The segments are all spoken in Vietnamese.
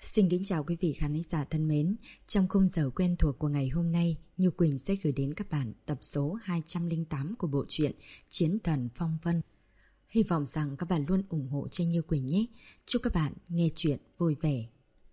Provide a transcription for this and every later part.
Xin kính chào quý vị khán giả thân mến. Trong khung giờ quen thuộc của ngày hôm nay, Như Quỳnh sẽ gửi đến các bạn tập số 208 của bộ truyện Chiến Thần Phong Vân. Hy vọng rằng các bạn luôn ủng hộ cho Như Quỳnh nhé. Chúc các bạn nghe chuyện vui vẻ.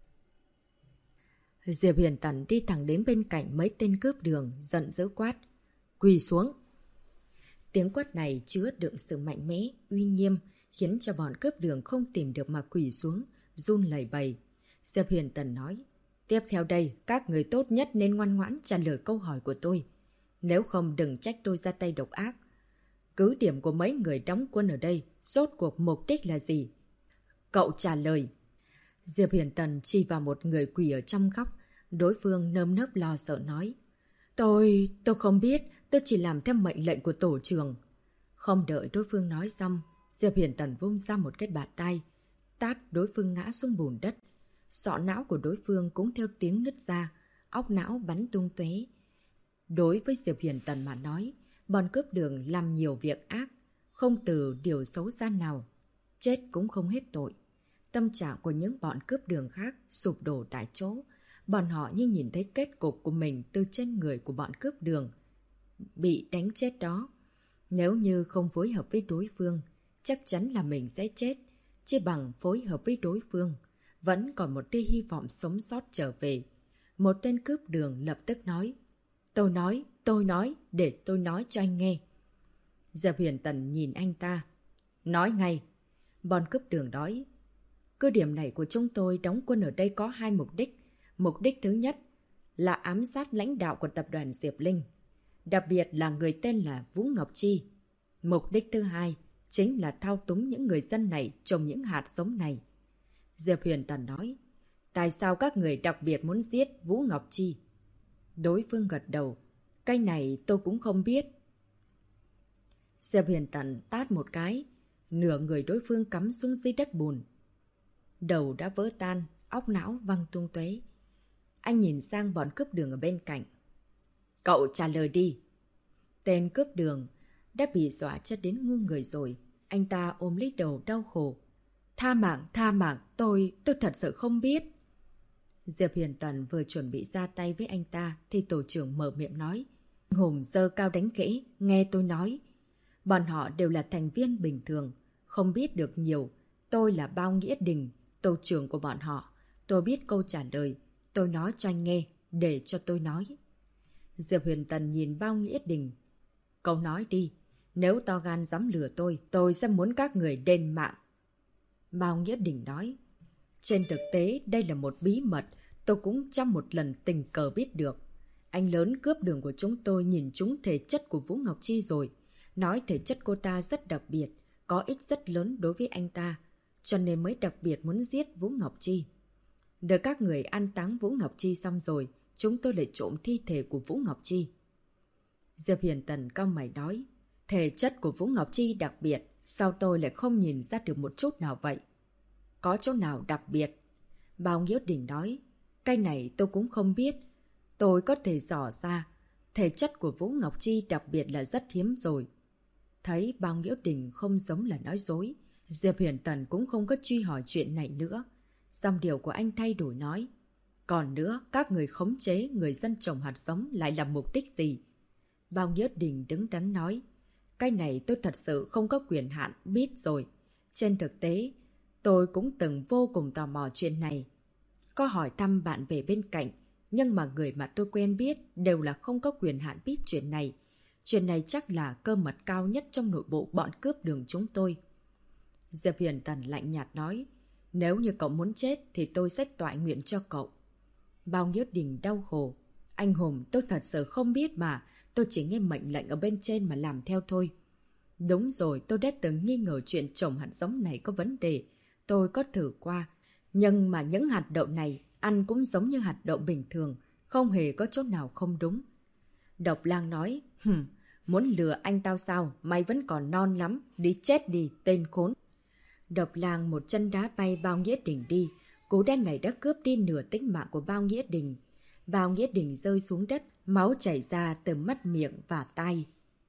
Diệp Huyền Tần đi thẳng đến bên cạnh mấy tên cướp đường, giận dữ quát: "Quỳ xuống!" Tiếng quát này chứa đựng sự mạnh mẽ, uy nghiêm, khiến cho bọn cướp đường không tìm được mà quỳ xuống, run lẩy bẩy. Diệp Huyền Tần nói: "Tiếp theo đây, các người tốt nhất nên ngoan ngoãn trả lời câu hỏi của tôi. Nếu không đừng trách tôi ra tay độc ác. Cứ điểm của mấy người đóng quân ở đây, rốt cuộc mục đích là gì? Cậu trả lời." Diệp Huyền Tần chỉ vào một người quỳ ở trong góc. Đối phương nơm nớp lo sợ nói: Tôi không biết, tôi chỉ làm theo mệnh lệnh của tổ trưởng." Không đợi đối phương nói xong, Diệp Huyền Tần vung ra một cái bạt tay, tát đối phương ngã xuống bùn đất. Sọ não của đối phương cũng theo tiếng nứt ra, óc não bắn tung tóe. Đối với Diệp Huyền Tần mà nói, bọn cướp đường làm nhiều việc ác, không từ điều xấu xa nào. Chết cũng không hết tội. Tâm trạng của những bọn cướp đường khác sụp đổ tại chỗ. Bọn họ như nhìn thấy kết cục của mình từ trên người của bọn cướp đường bị đánh chết đó. Nếu như không phối hợp với đối phương, chắc chắn là mình sẽ chết. Chỉ bằng phối hợp với đối phương, vẫn còn một tia hy vọng sống sót trở về. Một tên cướp đường lập tức nói: Tôi nói, để tôi nói cho anh nghe." Diệp Huyền Tần nhìn anh ta: "Nói ngay." Bọn cướp đường nói: "Cứ điểm này của chúng tôi đóng quân ở đây có hai mục đích. Mục đích thứ nhất là ám sát lãnh đạo của tập đoàn Diệp Linh, đặc biệt là người tên là Vũ Ngọc Chi. Mục đích thứ hai chính là thao túng những người dân này trồng những hạt giống này." Diệp Huyền Tần nói: "Tại sao các người đặc biệt muốn giết Vũ Ngọc Chi?" Đối phương gật đầu: "Cái này tôi cũng không biết." Diệp Huyền Tần tát một cái, nửa người đối phương cắm xuống dưới đất bùn. Đầu đã vỡ tan, óc não văng tung tóe. Anh nhìn sang bọn cướp đường ở bên cạnh: "Cậu trả lời đi." Tên cướp đường đã bị dọa cho đến ngu người rồi. Anh ta ôm lấy đầu đau khổ: Tha mạng, tôi thật sự không biết." Diệp Huyền Tần vừa chuẩn bị ra tay với anh ta thì tổ trưởng mở miệng nói: "Hùng giơ cao đánh khẽ, nghe tôi nói. Bọn họ đều là thành viên bình thường, không biết được nhiều. Tôi là Bao Nghĩa Đình, tổ trưởng của bọn họ. Tôi biết câu trả lời. Tôi nói cho anh nghe, để cho tôi nói." Diệp Huyền Tần nhìn Bao Nghĩa Đình: "Cậu nói đi, nếu to gan dám lừa tôi sẽ muốn các người đền mạng." Bao Nghĩa Đình nói: "Trên thực tế đây là một bí mật, tôi cũng trong một lần tình cờ biết được. Anh lớn cướp đường của chúng tôi nhìn trúng thể chất của Vũ Ngọc Chi rồi. Nói thể chất cô ta rất đặc biệt, có ích rất lớn đối với anh ta, cho nên mới đặc biệt muốn giết Vũ Ngọc Chi. Đợi các người an táng Vũ Ngọc Chi xong rồi, chúng tôi lại trộm thi thể của Vũ Ngọc Chi." Diệp Hiền Tần cau mày nói: "Thể chất của Vũ Ngọc Chi đặc biệt, sao tôi lại không nhìn ra được một chút nào vậy?" "Có chỗ nào đặc biệt?" Bao Nghĩa Đình nói: "Cái này tôi cũng không biết. Tôi có thể dò ra, thể chất của Vũ Ngọc Chi đặc biệt là rất hiếm rồi." Thấy Bao Nghĩa Đình không giống là nói dối, Diệp Hiền Tần cũng không có truy hỏi chuyện này nữa. Dòng điều của anh thay đổi nói: "Còn nữa, các người khống chế người dân trồng hạt giống lại là mục đích gì?" Bao Nghĩa Đình đứng đắn nói: "Cái này tôi thật sự không có quyền hạn biết rồi. Trên thực tế, tôi cũng từng vô cùng tò mò chuyện này. Có hỏi thăm bạn bè bên cạnh, nhưng mà người mà tôi quen biết đều là không có quyền hạn biết chuyện này. Chuyện này chắc là cơ mật cao nhất trong nội bộ bọn cướp đường chúng tôi." Diệp Huyền Tần lạnh nhạt nói: "Nếu như cậu muốn chết thì tôi sẽ tọa nguyện cho cậu." Bao Nghĩa Đình đau khổ: "Anh Hùng, tôi thật sự không biết mà, tôi chỉ nghe mệnh lệnh ở bên trên mà làm theo thôi." "Đúng rồi, tôi đã từng nghi ngờ chuyện trồng hạt giống này có vấn đề. Tôi có thử qua, nhưng mà những hạt đậu này ăn cũng giống như hạt đậu bình thường, không hề có chỗ nào không đúng." Độc Lang nói: "Muốn lừa anh tao sao? Mày vẫn còn non lắm, đi chết đi, tên khốn." Độc Lang một chân đá bay Bao Nghĩa Đình đi. Cú đen này đã cướp đi nửa tính mạng của Bao Nghĩa Đình. Bao Nghĩa Đình rơi xuống đất, máu chảy ra từ mắt, miệng và tai.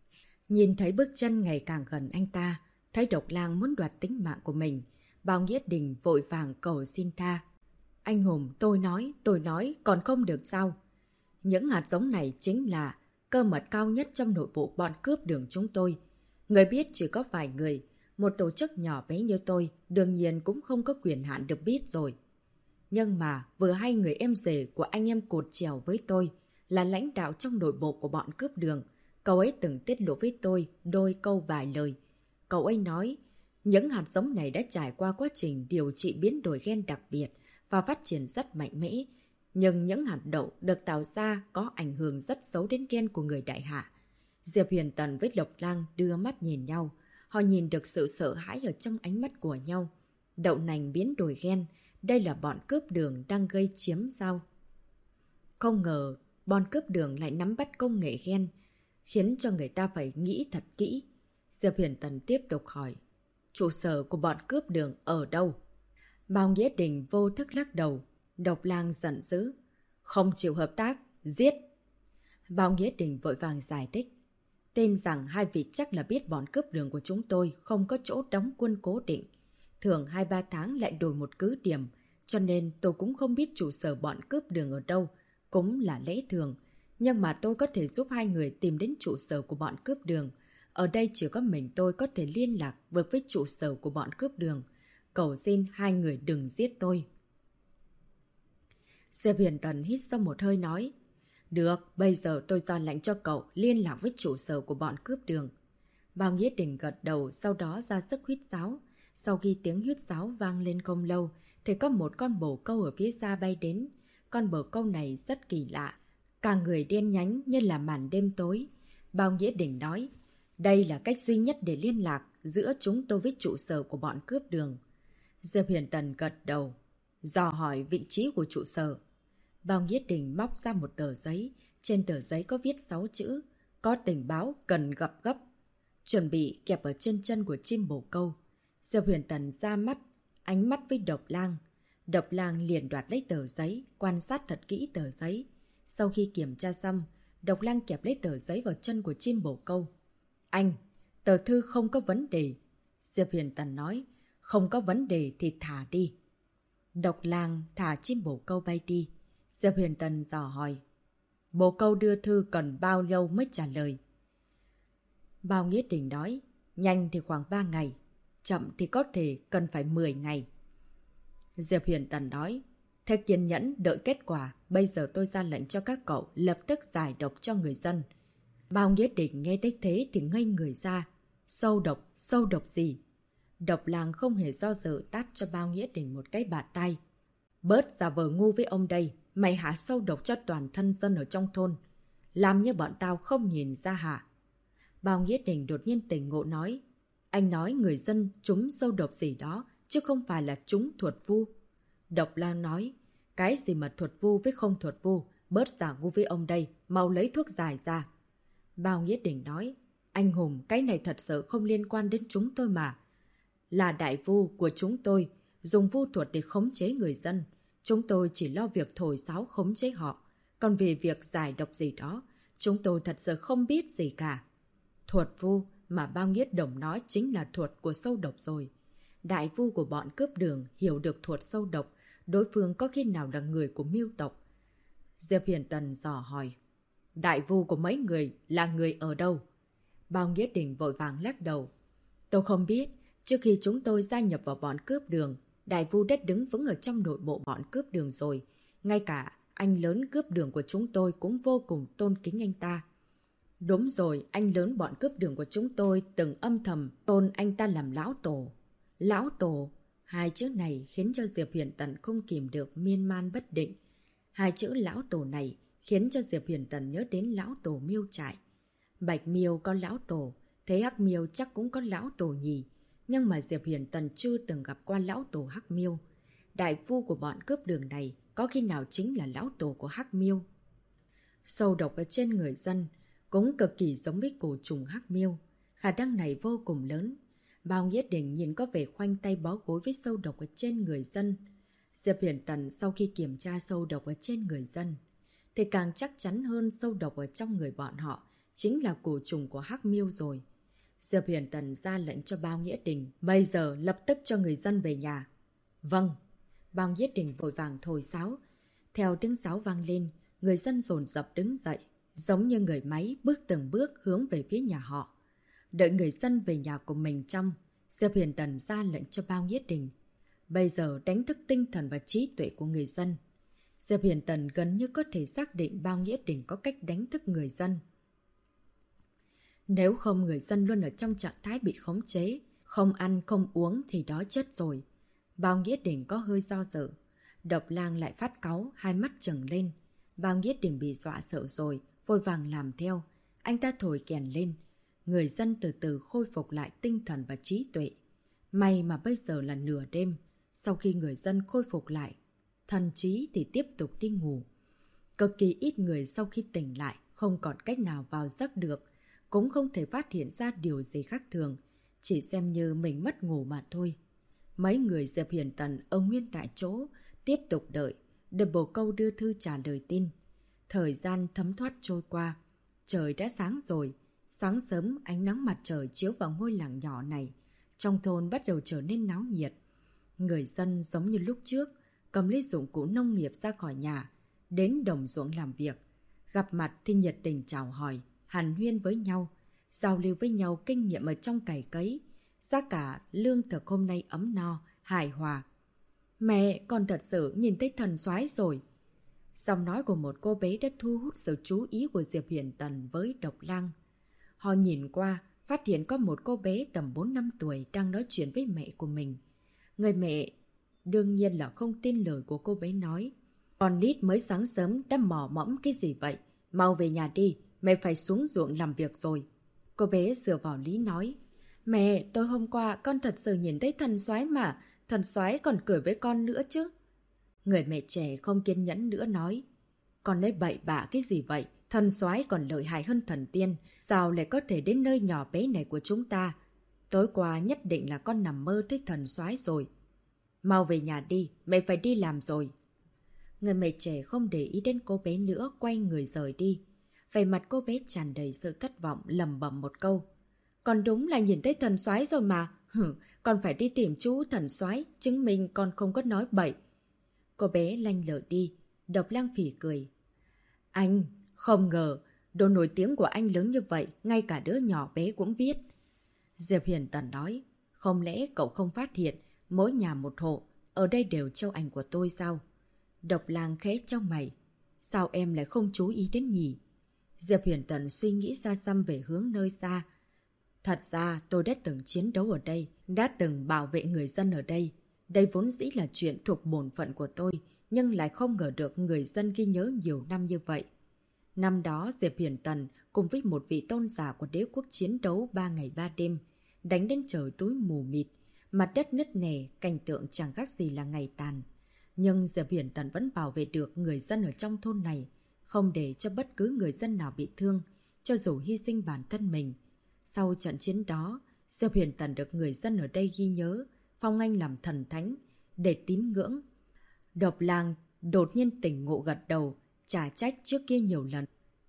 Nhìn thấy bước chân ngày càng gần anh ta, thấy Độc Lang muốn đoạt tính mạng của mình, Bao Nghĩa Đình vội vàng cầu xin tha: Anh Hùng, tôi nói, còn không được sao? Những hạt giống này chính là cơ mật cao nhất trong nội bộ bọn cướp đường chúng tôi. Người biết chỉ có vài người, một tổ chức nhỏ bé như tôi đương nhiên cũng không có quyền hạn được biết rồi. Nhưng mà vừa hay người em rể của anh em cột chèo với tôi là lãnh đạo trong nội bộ của bọn cướp đường. Cậu ấy từng tiết lộ với tôi đôi câu vài lời. Cậu ấy nói, những hạt giống này đã trải qua quá trình điều trị biến đổi gen đặc biệt và phát triển rất mạnh mẽ. Nhưng những hạt đậu được tạo ra có ảnh hưởng rất xấu đến gen của người đại hạ. Diệp Huyền Tần với Độc Lang đưa mắt nhìn nhau. Họ nhìn được sự sợ hãi ở trong ánh mắt của nhau. Đậu nành biến đổi gen, đây là bọn cướp đường đang gây chiếm sao? Không ngờ, bọn cướp đường lại nắm bắt công nghệ gen, khiến cho người ta phải nghĩ thật kỹ. Diệp Huyền Tần tiếp tục hỏi, trụ sở của bọn cướp đường ở đâu? Bao Nghĩa Đình vô thức lắc đầu. Độc Lang giận dữ, không chịu hợp tác, giết. Bao Nghĩa Đình vội vàng giải thích, tên rằng hai vị chắc là biết bọn cướp đường của chúng tôi không có chỗ đóng quân cố định. Thường 2-3 tháng lại đổi một cứ điểm, cho nên tôi cũng không biết trụ sở bọn cướp đường ở đâu, cũng là lẽ thường. Nhưng mà tôi có thể giúp hai người tìm đến trụ sở của bọn cướp đường. Ở đây chỉ có mình tôi có thể liên lạc với trụ sở của bọn cướp đường. Cầu xin hai người đừng giết tôi. Diệp Huyền Tần hít sâu một hơi nói, được, bây giờ tôi ra lệnh cho cậu liên lạc với trụ sở của bọn cướp đường. Bao Nghĩa Đình gật đầu, sau đó ra sức huýt sáo. Sau khi tiếng huýt sáo vang lên không lâu, thì có một con bồ câu ở phía xa bay đến. Con bồ câu này rất kỳ lạ, cả người đen nhánh như là màn đêm tối. Bao Nghĩa Đình nói, đây là cách duy nhất để liên lạc giữa chúng tôi với trụ sở của bọn cướp đường. Diệp Huyền Tần gật đầu, dò hỏi vị trí của trụ sở. Bao Nghĩa Đình móc ra một tờ giấy, trên tờ giấy có viết 6 chữ, có tình báo cần gặp gấp. Chuẩn bị kẹp ở trên chân của chim bồ câu. Diệp Huyền Tần ra mắt, ánh mắt với Độc Lang. Độc Lang liền đoạt lấy tờ giấy, quan sát thật kỹ tờ giấy. Sau khi kiểm tra xong, Độc Lang kẹp lấy tờ giấy vào chân của chim bồ câu. Anh, tờ thư không có vấn đề. Diệp Huyền Tần nói, không có vấn đề thì thả đi. Độc Lang thả chim bồ câu bay đi. Diệp Huyền Tần dò hỏi, bồ câu đưa thư cần bao lâu mới trả lời? Bao Nghĩa Đình nói, nhanh thì khoảng 3 ngày, chậm thì có thể cần phải 10 ngày. Diệp Huyền Tần nói, thế kiên nhẫn đợi kết quả, bây giờ tôi ra lệnh cho các cậu lập tức giải độc cho người dân. Bao Nghĩa Đình nghe thấy thế thì ngây người ra. Sâu độc gì? Độc Lang không hề do dự tát cho Bao Nghĩa Đình một cái bạt tay. Bớt giả vờ ngu với ông đây, mày hạ sâu độc cho toàn thân dân ở trong thôn. Làm như bọn tao không nhìn ra hả? Bao Nghĩa Đình đột nhiên tỉnh ngộ nói, anh nói người dân trúng sâu độc gì đó, chứ không phải là trúng thuật vu. Độc Lang nói, cái gì mà thuật vu với không thuật vu, bớt giả ngu với ông đây, mau lấy thuốc giải ra. Bao Nghĩa Đình nói, anh Hùng, cái này thật sự không liên quan đến chúng tôi mà. Là đại vu của chúng tôi, dùng vu thuật để khống chế người dân. Chúng tôi chỉ lo việc thổi sáo khống chế họ. Còn về việc giải độc gì đó, chúng tôi thật sự không biết gì cả. Thuật vu mà Bao Nghĩa Đồng nói chính là thuật của sâu độc rồi. Đại vu của bọn cướp đường hiểu được thuật sâu độc, đối phương có khi nào là người của Miêu tộc? Diệp Huyền Tần dò hỏi, đại vu của mấy người là người ở đâu? Bao Nghĩa Đình vội vàng lắc đầu. Tôi không biết, trước khi chúng tôi gia nhập vào bọn cướp đường, đại vu đã đứng vững ở trong nội bộ bọn cướp đường rồi. Ngay cả anh lớn cướp đường của chúng tôi cũng vô cùng tôn kính anh ta. Đúng rồi, anh lớn bọn cướp đường của chúng tôi từng âm thầm tôn anh ta làm lão tổ. Lão tổ, hai chữ này khiến cho Diệp Huyền Tần không kìm được miên man bất định. Hai chữ lão tổ này khiến cho Diệp Huyền Tần nhớ đến lão tổ Miêu Trại. Bạch Miêu có lão tổ, thế Hắc Miêu chắc cũng có lão tổ nhỉ. Nhưng mà Diệp Huyền Tần chưa từng gặp qua lão tổ Hắc Miêu. Đại vu của bọn cướp đường này có khi nào chính là lão tổ của Hắc Miêu? Sâu độc ở trên người dân cũng cực kỳ giống với cổ trùng Hắc Miêu. Khả năng này vô cùng lớn. Bao Nghĩa Đình nhìn có vẻ khoanh tay bó gối với sâu độc ở trên người dân. Diệp Huyền Tần sau khi kiểm tra sâu độc ở trên người dân thì càng chắc chắn hơn sâu độc ở trong người bọn họ chính là cổ trùng của Hắc Miêu rồi. Diệp Huyền Tần ra lệnh cho Bao Nghĩa Đình bây giờ lập tức cho người dân về nhà. Vâng. Bao Nhiết Đình vội vàng thổi sáo. Theo tiếng sáo vang lên, người dân dồn dập đứng dậy, giống như người máy bước từng bước hướng về phía nhà họ. Đợi người dân về nhà của mình trong, Diệp Huyền Tần ra lệnh cho Bao Nhiết Đình. Bây giờ đánh thức tinh thần và trí tuệ của người dân. Diệp Huyền Tần gần như có thể xác định Bao Nhiết Đình có cách đánh thức người dân. Nếu không người dân luôn ở trong trạng thái bị khống chế, không ăn không uống thì đó chết rồi. Bao Nhiết Đình có hơi do dự. Độc Lang lại phát cáu, hai mắt trừng lên. Bao Nhiết Đình bị dọa sợ rồi, vội vàng làm theo. Anh ta thổi kèn lên. Người dân từ từ khôi phục lại tinh thần và trí tuệ. May mà bây giờ là nửa đêm. Sau khi người dân khôi phục lại, thần trí thì tiếp tục đi ngủ. Cực kỳ ít người sau khi tỉnh lại không còn cách nào vào giấc được, cũng không thể phát hiện ra điều gì khác thường, chỉ xem như mình mất ngủ mà thôi. Mấy người Diệp Huyền Tần ở nguyên tại chỗ, tiếp tục đợi Bồ Câu đưa thư trả lời tin. Thời gian thấm thoát trôi qua, trời đã sáng rồi. Sáng sớm ánh nắng mặt trời chiếu vào ngôi làng nhỏ này, trong thôn bắt đầu trở nên náo nhiệt. Người dân giống như lúc trước, cầm lấy dụng cụ nông nghiệp ra khỏi nhà, đến đồng ruộng làm việc. Gặp mặt thì nhiệt tình chào hỏi, hàn huyên với nhau, giao lưu với nhau kinh nghiệm ở trong cày cấy. Giá cả lương thực hôm nay ấm no, hài hòa. Mẹ, con thật sự nhìn thấy thần soái rồi. Giọng nói của một cô bé đã thu hút sự chú ý của Diệp Huyền Tần với Độc Lang. Họ nhìn qua, phát hiện có một cô bé tầm 4-5 tuổi đang nói chuyện với mẹ của mình. Người mẹ đương nhiên là không tin lời của cô bé nói. Con nít mới sáng sớm đã mò mẫm cái gì vậy? Mau về nhà đi, mẹ phải xuống ruộng làm việc rồi. Cô bé dựa vào lý nói. Mẹ, tôi hôm qua con thật sự nhìn thấy thần soái mà, thần soái còn cười với con nữa chứ. Người mẹ trẻ không kiên nhẫn nữa nói. Con nói bậy bạ cái gì vậy? Thần soái còn lợi hại hơn thần tiên, sao lại có thể đến nơi nhỏ bé này của chúng ta? Tối qua nhất định là con nằm mơ thấy thần soái rồi. Mau về nhà đi, mẹ phải đi làm rồi. Người mẹ trẻ không để ý đến cô bé nữa, quay người rời đi. Vẻ mặt cô bé tràn đầy sự thất vọng, lẩm bẩm một câu. Con đúng là nhìn thấy thần soái rồi mà. Con phải đi tìm chú thần soái, chứng minh con không có nói bậy. Cô bé lanh lợi đi. Độc Lang phỉ cười. Anh, không ngờ, đồ nổi tiếng của anh lớn như vậy, ngay cả đứa nhỏ bé cũng biết. Diệp Huyền Tần nói, không lẽ cậu không phát hiện, mỗi nhà một hộ, ở đây đều treo ảnh của tôi sao? Độc Lang khẽ trong mày. Sao em lại không chú ý đến nhỉ? Diệp Huyền Tần suy nghĩ xa xăm về hướng nơi xa. Thật ra tôi đã từng chiến đấu ở đây, đã từng bảo vệ người dân ở đây. Đây vốn dĩ là chuyện thuộc bổn phận của tôi, nhưng lại không ngờ được người dân ghi nhớ nhiều năm như vậy. Năm đó Diệp Huyền Tần cùng với một vị tôn giả của đế quốc chiến đấu 3 ngày 3 đêm, đánh đến trời tối mù mịt, mặt đất nứt nẻ, cảnh tượng chẳng khác gì là ngày tàn. Nhưng Diệp Huyền Tần vẫn bảo vệ được người dân ở trong thôn này, không để cho bất cứ người dân nào bị thương, cho dù hy sinh bản thân mình. Sau trận chiến đó, Diệp Huyền Tần được người dân ở đây ghi nhớ, phong anh làm thần thánh, để tín ngưỡng. Độc Lang đột nhiên tỉnh ngộ gật đầu, trả trách trước kia nhiều lần.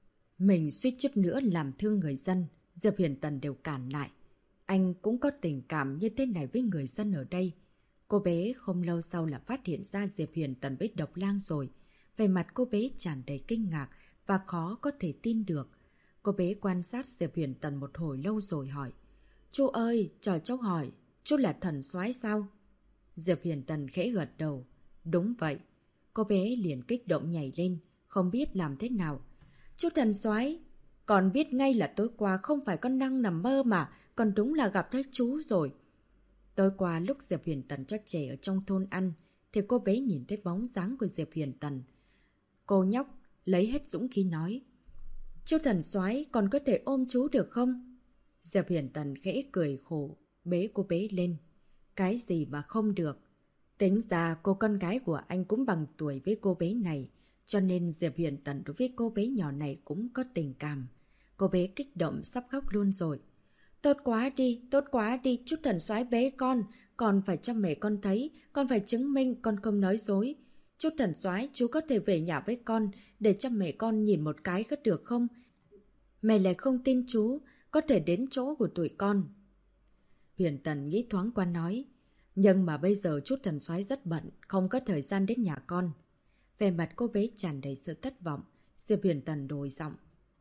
Mình suýt chút nữa làm thương người dân, Diệp Huyền Tần đều cản lại. Anh cũng có tình cảm như thế này với người dân ở đây. Cô bé không lâu sau là phát hiện ra Diệp Huyền Tần với Độc Lang rồi. Về mặt cô bé tràn đầy kinh ngạc và khó có thể tin được. Cô bé quan sát Diệp Huyền Tần một hồi lâu rồi hỏi. Chú ơi, cho cháu hỏi, chú là thần soái sao? Diệp Huyền Tần khẽ gật đầu. Đúng vậy. Cô bé liền kích động nhảy lên, không biết làm thế nào. Chú thần soái, con biết ngay là tối qua không phải con đang nằm mơ mà, con đúng là gặp thấy chú rồi. Tối qua lúc Diệp Huyền Tần cho trẻ ở trong thôn ăn, thì cô bé nhìn thấy bóng dáng của Diệp Huyền Tần. Cô nhóc lấy hết dũng khí nói. Chú thần soái, còn có thể ôm chú được không? Diệp Huyền Tần khẽ cười khổ, bế cô bé lên. Cái gì mà không được? Tính ra cô con gái của anh cũng bằng tuổi với cô bé này, cho nên Diệp Huyền Tần đối với cô bé nhỏ này cũng có tình cảm. Cô bé kích động sắp khóc luôn rồi. Tốt quá đi, chút thần soái bế con phải cho mẹ con thấy, con phải chứng minh con không nói dối. Chút thần soái, chú có thể về nhà với con, để cho mẹ con nhìn một cái có được không? Mẹ lại không tin chú, có thể đến chỗ của tụi con. Huyền Tần nghĩ thoáng qua nói, Nhưng mà bây giờ chú Thần Soái rất bận, không có thời gian đến nhà con. Về mặt cô bé tràn đầy sự thất vọng, Diệp Huyền Tần đổi giọng.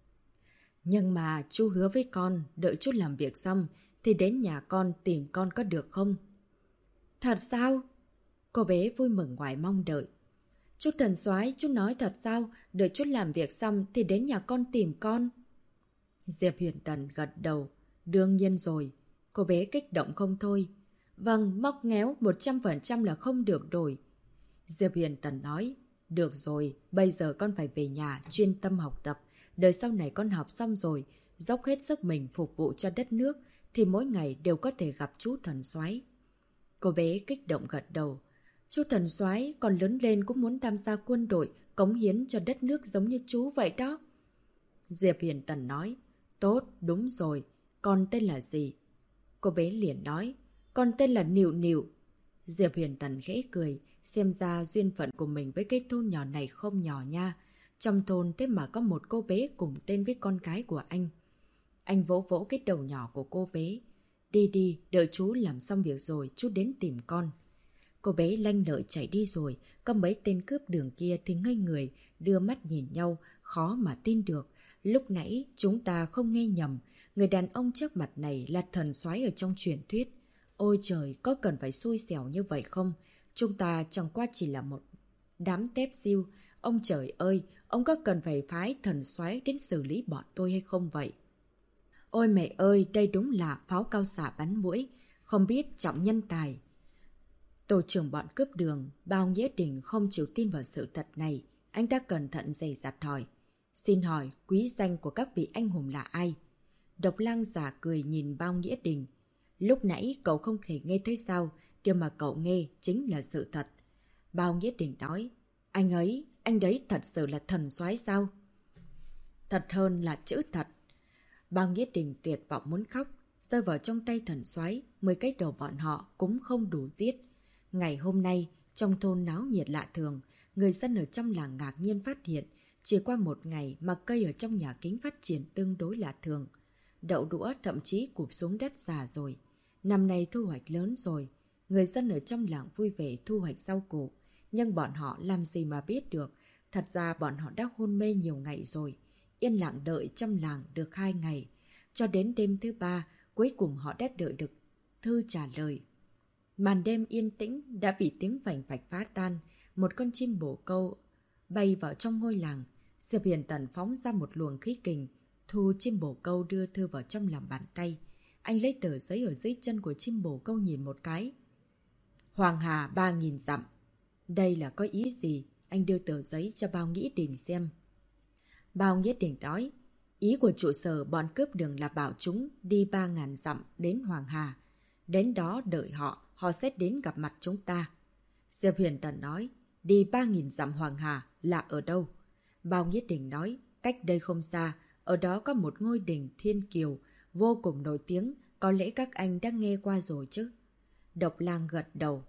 Nhưng mà chú hứa với con, đợi chút làm việc xong thì đến nhà con tìm con có được không? Thật sao? Cô bé vui mừng ngoài mong đợi. Chú Thần Soái, chú nói thật sao? Đợi chút làm việc xong thì đến nhà con tìm con. Diệp Huyền Tần gật đầu. Đương nhiên rồi. Cô bé kích động không thôi. Vâng, móc ngéo 100% là không được rồi. Diệp Huyền Tần nói. Được rồi, bây giờ con phải về nhà chuyên tâm học tập. Đời sau này con học xong rồi, dốc hết sức mình phục vụ cho đất nước, thì mỗi ngày đều có thể gặp chú Thần Soái. Cô bé kích động gật đầu. Chú Thần Soái còn lớn lên cũng muốn tham gia quân đội, cống hiến cho đất nước giống như chú vậy đó. Diệp Huyền Tần nói. Tốt, đúng rồi. Con tên là gì? Cô bé liền nói. Con tên là Nịu Nịu. Diệp Huyền Tần khẽ cười. Xem ra duyên phận của mình với cái thôn nhỏ này không nhỏ nha. Trong thôn thế mà có một cô bé cùng tên với con gái của anh. Anh vỗ vỗ cái đầu nhỏ của cô bé. Đi đi, đợi chú làm xong việc rồi, chú đến tìm con. Cô bé lanh lợi chạy đi rồi, có mấy tên cướp đường kia thì ngây người, đưa mắt nhìn nhau, khó mà tin được. Lúc nãy chúng ta không nghe nhầm, người đàn ông trước mặt này là thần soái ở trong truyền thuyết. Ôi trời, có cần phải xui xẻo như vậy không? Chúng ta chẳng qua chỉ là một đám tép diêu. Ông trời ơi, ông có cần phải phái thần soái đến xử lý bọn tôi hay không vậy? Ôi mẹ ơi, đây đúng là pháo cao xạ bắn mũi, không biết trọng nhân tài. Tổ trưởng bọn cướp đường, Bao Nghĩa Đình không chịu tin vào sự thật này. Anh ta cẩn thận dày dặt hỏi. Xin hỏi, quý danh của các vị anh hùng là ai? Độc Lang giả cười nhìn Bao Nghĩa Đình. Lúc nãy cậu không thể nghe thấy sao, điều mà cậu nghe chính là sự thật. Bao Nghĩa Đình nói. Anh đấy thật sự là thần soái sao? Thật hơn là chữ thật. Bao Nghĩa Đình tuyệt vọng muốn khóc, rơi vào trong tay thần soái, 10 cái đầu bọn họ cũng không đủ giết. Ngày hôm nay, trong thôn náo nhiệt lạ thường, người dân ở trong làng ngạc nhiên phát hiện, chỉ qua một ngày mà cây ở trong nhà kính phát triển tương đối lạ thường. Đậu đũa thậm chí cụp xuống đất già rồi. Năm nay thu hoạch lớn rồi, người dân ở trong làng vui vẻ thu hoạch rau củ. Nhưng bọn họ làm gì mà biết được, thật ra bọn họ đã hôn mê nhiều ngày rồi. Yên lặng đợi trong làng được 2 ngày. Cho đến đêm thứ 3, cuối cùng họ đã đợi được thư trả lời. Màn đêm yên tĩnh đã bị tiếng phành phạch phá tan. Một con chim bồ câu bay vào trong ngôi làng. Diệp Huyền Tần phóng ra một luồng khí kình, thu chim bồ câu đưa thư vào trong lòng bàn tay. Anh lấy tờ giấy ở dưới chân của chim bồ câu nhìn một cái. Hoàng Hà 3000 dặm. Đây là có ý gì? Anh đưa tờ giấy cho Bao Nghĩa Đình xem. Bao Nghĩa Đình nói, ý của trụ sở bọn cướp đường là bảo chúng đi 3000 dặm đến Hoàng Hà. Đến đó đợi họ sẽ đến gặp mặt chúng ta. Diệp Huyền Tần nói, đi 3000 dặm Hoàng Hà là ở đâu? Bao Nghĩa Đình nói, cách đây không xa, ở đó có một ngôi đình Thiên Kiều, vô cùng nổi tiếng, có lẽ các anh đã nghe qua rồi chứ. Độc Lang gật đầu.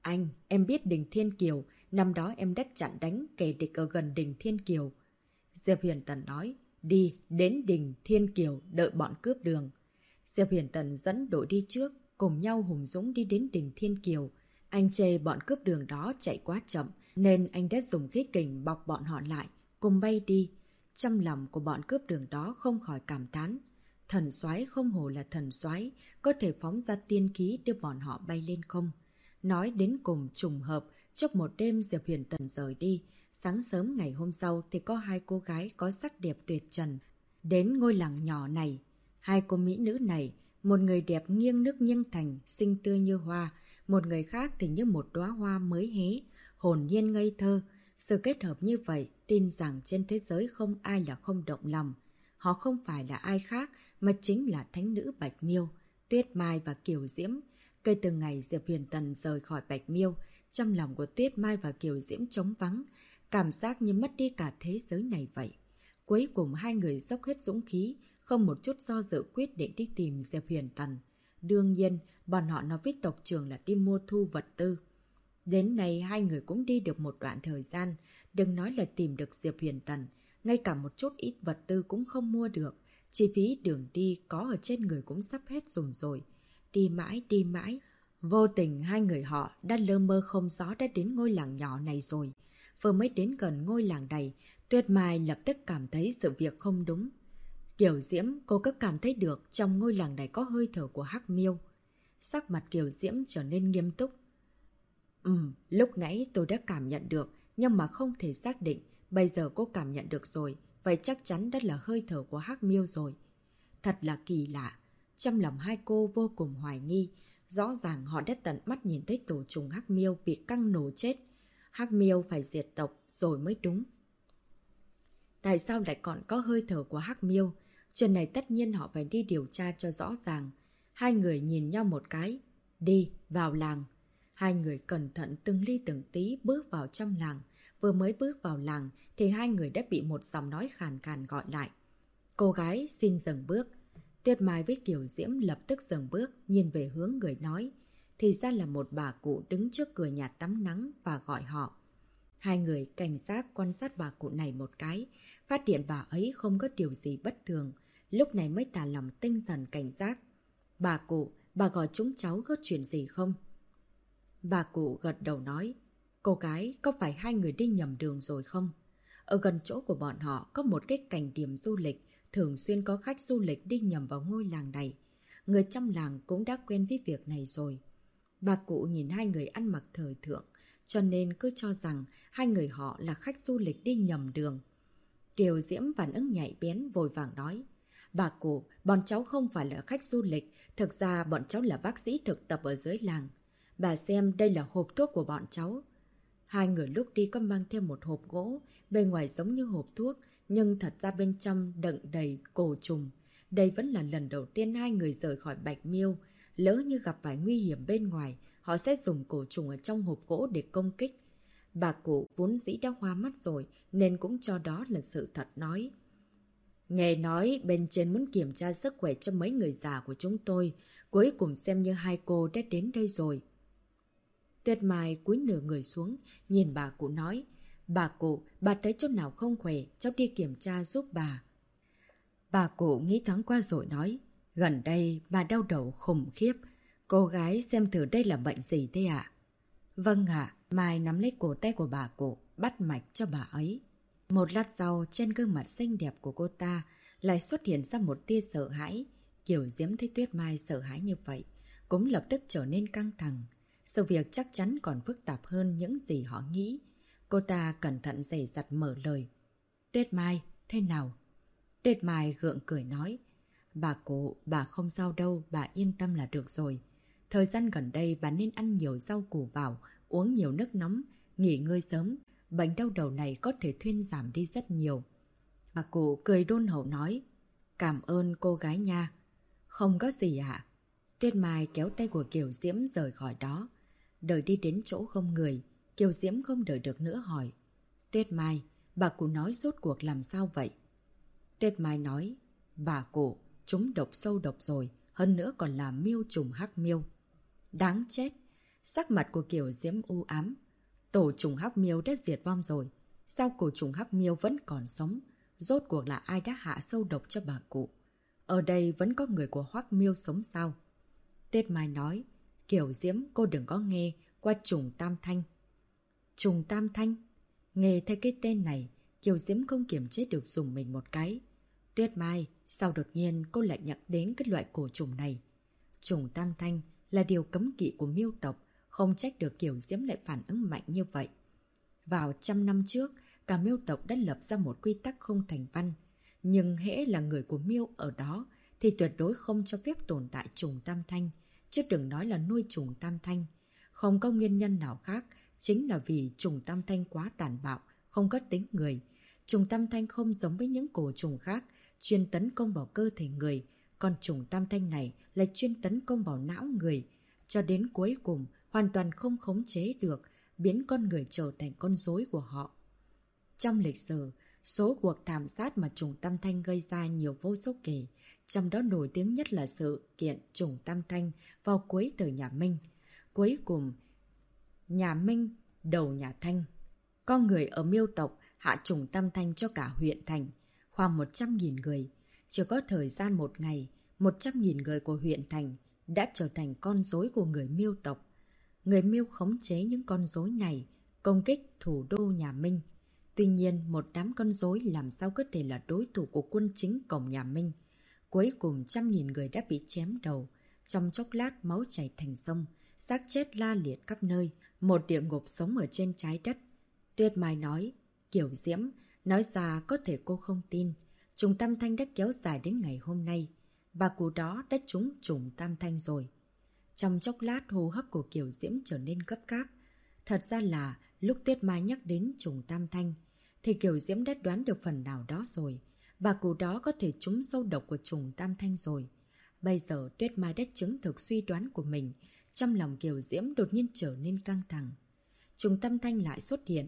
Em biết đình Thiên Kiều, năm đó em đã chặn đánh kẻ địch ở gần đình Thiên Kiều. Diệp Huyền Tần nói, đi đến đình Thiên Kiều đợi bọn cướp đường. Diệp Huyền Tần dẫn đội đi trước, cùng nhau hùng dũng đi đến đình Thiên Kiều. Anh chê bọn cướp đường đó chạy quá chậm, nên anh đã dùng khí kình bọc bọn họ lại, cùng bay đi. Trong lòng của bọn cướp đường đó không khỏi cảm thán. Thần soái không hổ là thần soái, có thể phóng ra tiên khí đưa bọn họ bay lên không. Nói đến cùng trùng hợp, chốc một đêm Diệp Huyền Tần rời đi. Sáng sớm ngày hôm sau thì có 2 cô gái có sắc đẹp tuyệt trần đến ngôi làng nhỏ này. 2 cô mỹ nữ này, một người đẹp nghiêng nước nghiêng thành, xinh tươi như hoa, một người khác thì như một đóa hoa mới hé, hồn nhiên ngây thơ. Sự kết hợp như vậy, tin rằng trên thế giới không ai là không động lòng. Họ không phải là ai khác mà chính là thánh nữ Bạch Miêu, Tuyết Mai và Kiều Diễm. Kể từ ngày Diệp Huyền Tần rời khỏi Bạch Miêu, trong lòng của Tuyết Mai và Kiều Diễm trống vắng, cảm giác như mất đi cả thế giới này vậy. Cuối cùng 2 người dốc hết dũng khí, không một chút do dự quyết định đi tìm Diệp Huyền Tần. Đương nhiên, bọn họ nói với tộc trưởng là đi mua thu vật tư. Đến nay 2 người cũng đi được một đoạn thời gian, đừng nói là tìm được Diệp Huyền Tần, ngay cả một chút ít vật tư cũng không mua được. Chi phí đường đi có ở trên người cũng sắp hết dùng rồi. Đi mãi, Vô tình hai người họ đã lơ mơ không rõ đã đến ngôi làng nhỏ này rồi. Vừa mới đến gần ngôi làng này, Tuyết Mai lập tức cảm thấy sự việc không đúng. Kiều Diễm, cô cứ cảm thấy được trong ngôi làng này có hơi thở của Hắc Miêu. Sắc mặt Kiều Diễm trở nên nghiêm túc. Lúc nãy tôi đã cảm nhận được, nhưng mà không thể xác định. Bây giờ cô cảm nhận được rồi, vậy chắc chắn đó là hơi thở của Hắc Miêu rồi. Thật là kỳ lạ. Trong lòng hai cô vô cùng hoài nghi. Rõ ràng họ đã tận mắt nhìn thấy tổ trùng Hắc Miêu bị căng nổ chết. Hắc Miêu phải diệt tộc rồi mới đúng. Tại sao lại còn có hơi thở của Hắc Miêu? Chuyện này tất nhiên họ phải đi điều tra cho rõ ràng. Hai người nhìn nhau một cái. Đi, vào làng. Hai người cẩn thận từng ly từng tí bước vào trong làng. Vừa mới bước vào làng thì hai người đã bị một giọng nói khàn khàn gọi lại. Cô gái xin dừng bước. Tuyết Mai với Kiều Diễm lập tức dừng bước, nhìn về hướng người nói. Thì ra là một bà cụ đứng trước cửa nhà tắm nắng và gọi họ. Hai người cảnh giác quan sát bà cụ này một cái, phát hiện bà ấy không có điều gì bất thường, lúc này mới thả lòng tinh thần cảnh giác. Bà cụ, bà gọi chúng cháu có chuyện gì không? Bà cụ gật đầu nói, cô gái, có phải hai người đi nhầm đường rồi không? Ở gần chỗ của bọn họ có một cái cảnh điểm du lịch, thường xuyên có khách du lịch đi nhầm vào ngôi làng này. Người trong làng cũng đã quen với việc này rồi. Bà cụ nhìn hai người ăn mặc thời thượng, cho nên cứ cho rằng hai người họ là khách du lịch đi nhầm đường. Kiều Diễm phản ứng nhạy bén vội vàng nói, bà cụ, bọn cháu không phải là khách du lịch, thực ra bọn cháu là bác sĩ thực tập ở dưới làng. Bà xem đây là hộp thuốc của bọn cháu. Hai người lúc đi có mang theo một hộp gỗ, bề ngoài giống như hộp thuốc, nhưng thật ra bên trong đựng đầy cổ trùng. Đây vẫn là lần đầu tiên hai người rời khỏi Bạch Miêu. Lỡ như gặp phải nguy hiểm bên ngoài, họ sẽ dùng cổ trùng ở trong hộp gỗ để công kích. Bà cụ vốn dĩ đã hoa mắt rồi, nên cũng cho đó là sự thật nói. Nghe nói bên trên muốn kiểm tra sức khỏe cho mấy người già của chúng tôi, cuối cùng xem như hai cô đã đến đây rồi. Tuyết Mai cúi nửa người xuống, nhìn bà cụ nói, bà cụ, bà thấy chỗ nào không khỏe, cháu đi kiểm tra giúp bà. Bà cụ nghĩ thoáng qua rồi nói, gần đây bà đau đầu khủng khiếp, cô gái xem thử đây là bệnh gì thế ạ? Vâng ạ, Mai nắm lấy cổ tay của bà cụ, bắt mạch cho bà ấy. Một lát sau, trên gương mặt xinh đẹp của cô ta lại xuất hiện ra một tia sợ hãi. Kiều Diễm thấy Tuyết Mai sợ hãi như vậy, cũng lập tức trở nên căng thẳng. Sự việc chắc chắn còn phức tạp hơn những gì họ nghĩ. Cô ta cẩn thận dè dặt mở lời. Tuyết Mai, thế nào? Tuyết Mai gượng cười nói. Bà cụ, bà không sao đâu, bà yên tâm là được rồi. Thời gian gần đây bà nên ăn nhiều rau củ vào, uống nhiều nước nóng, nghỉ ngơi sớm. Bệnh đau đầu này có thể thuyên giảm đi rất nhiều. Bà cụ cười đôn hậu nói. Cảm ơn cô gái nha. Không có gì ạ. Tuyết Mai kéo tay của Kiều Diễm rời khỏi đó. Đợi đi đến chỗ không người, Kiều Diễm không đợi được nữa hỏi. Tuyết Mai, bà cụ nói rốt cuộc làm sao vậy? Tuyết Mai nói, bà cụ, chúng độc sâu độc rồi, hơn nữa còn là miêu trùng Hắc Miêu. Đáng chết! Sắc mặt của Kiều Diễm u ám. Tổ trùng Hắc Miêu đã diệt vong rồi. Sao cổ trùng Hắc Miêu vẫn còn sống? Rốt cuộc là ai đã hạ sâu độc cho bà cụ? Ở đây vẫn có người của Hắc Miêu sống sao? Tuyết Mai nói, Kiều Diễm, cô đừng có nghe qua trùng Tam Thanh. Trùng Tam Thanh? Nghe thấy cái tên này, Kiều Diễm không kiềm chế được dùng mình một cái. Tuyết Mai, sao đột nhiên cô lại nhắc đến cái loại cổ trùng này? Trùng Tam Thanh là điều cấm kỵ của miêu tộc, không trách được Kiều Diễm lại phản ứng mạnh như vậy. Vào 100 năm trước, cả miêu tộc đã lập ra một quy tắc không thành văn. Nhưng hễ là người của miêu ở đó, thì tuyệt đối không cho phép tồn tại trùng Tam Thanh, chứ đừng nói là nuôi trùng Tam Thanh. Không có nguyên nhân nào khác, chính là vì trùng Tam Thanh quá tàn bạo, không có tính người. Trùng Tam Thanh không giống với những cổ trùng khác, chuyên tấn công vào cơ thể người, còn trùng Tam Thanh này lại chuyên tấn công vào não người, cho đến cuối cùng hoàn toàn không khống chế được, biến con người trở thành con rối của họ. Trong lịch sử, số cuộc thảm sát mà trùng Tam Thanh gây ra nhiều vô số kể, trong đó nổi tiếng nhất là sự kiện trùng Tam Thanh vào cuối thời nhà Minh. Cuối cùng, nhà Minh đầu nhà Thanh. Con người ở miêu tộc hạ trùng Tam Thanh cho cả huyện thành, khoảng 100.000 người. Chỉ có thời gian một ngày, 100.000 người của huyện thành đã trở thành con rối của người Miêu tộc. Người Miêu khống chế những con rối này, công kích thủ đô nhà Minh. Tuy nhiên, một đám con rối làm sao có thể là đối thủ của quân chính cổng nhà Minh. Cuối cùng trăm nghìn người đã bị chém đầu. Trong chốc lát máu chảy thành sông, xác chết la liệt khắp nơi, một địa ngục sống ở trên trái đất. Tuyết Mai nói, Kiều Diễm, nói ra có thể cô không tin. Trùng Tam Thanh đã kéo dài đến ngày hôm nay. Bà cụ đó đã trúng trùng Tam Thanh rồi. Trong chốc lát hô hấp của Kiều Diễm trở nên gấp gáp. Thật ra là lúc Tuyết Mai nhắc đến trùng Tam Thanh, thì Kiều Diễm đã đoán được phần nào đó rồi. Bà cụ đó có thể trúng sâu độc của trùng Tam Thanh rồi. Bây giờ Tuyết Mai đã chứng thực suy đoán của mình. Trong lòng Kiều Diễm đột nhiên trở nên căng thẳng. Trùng Tam Thanh lại xuất hiện.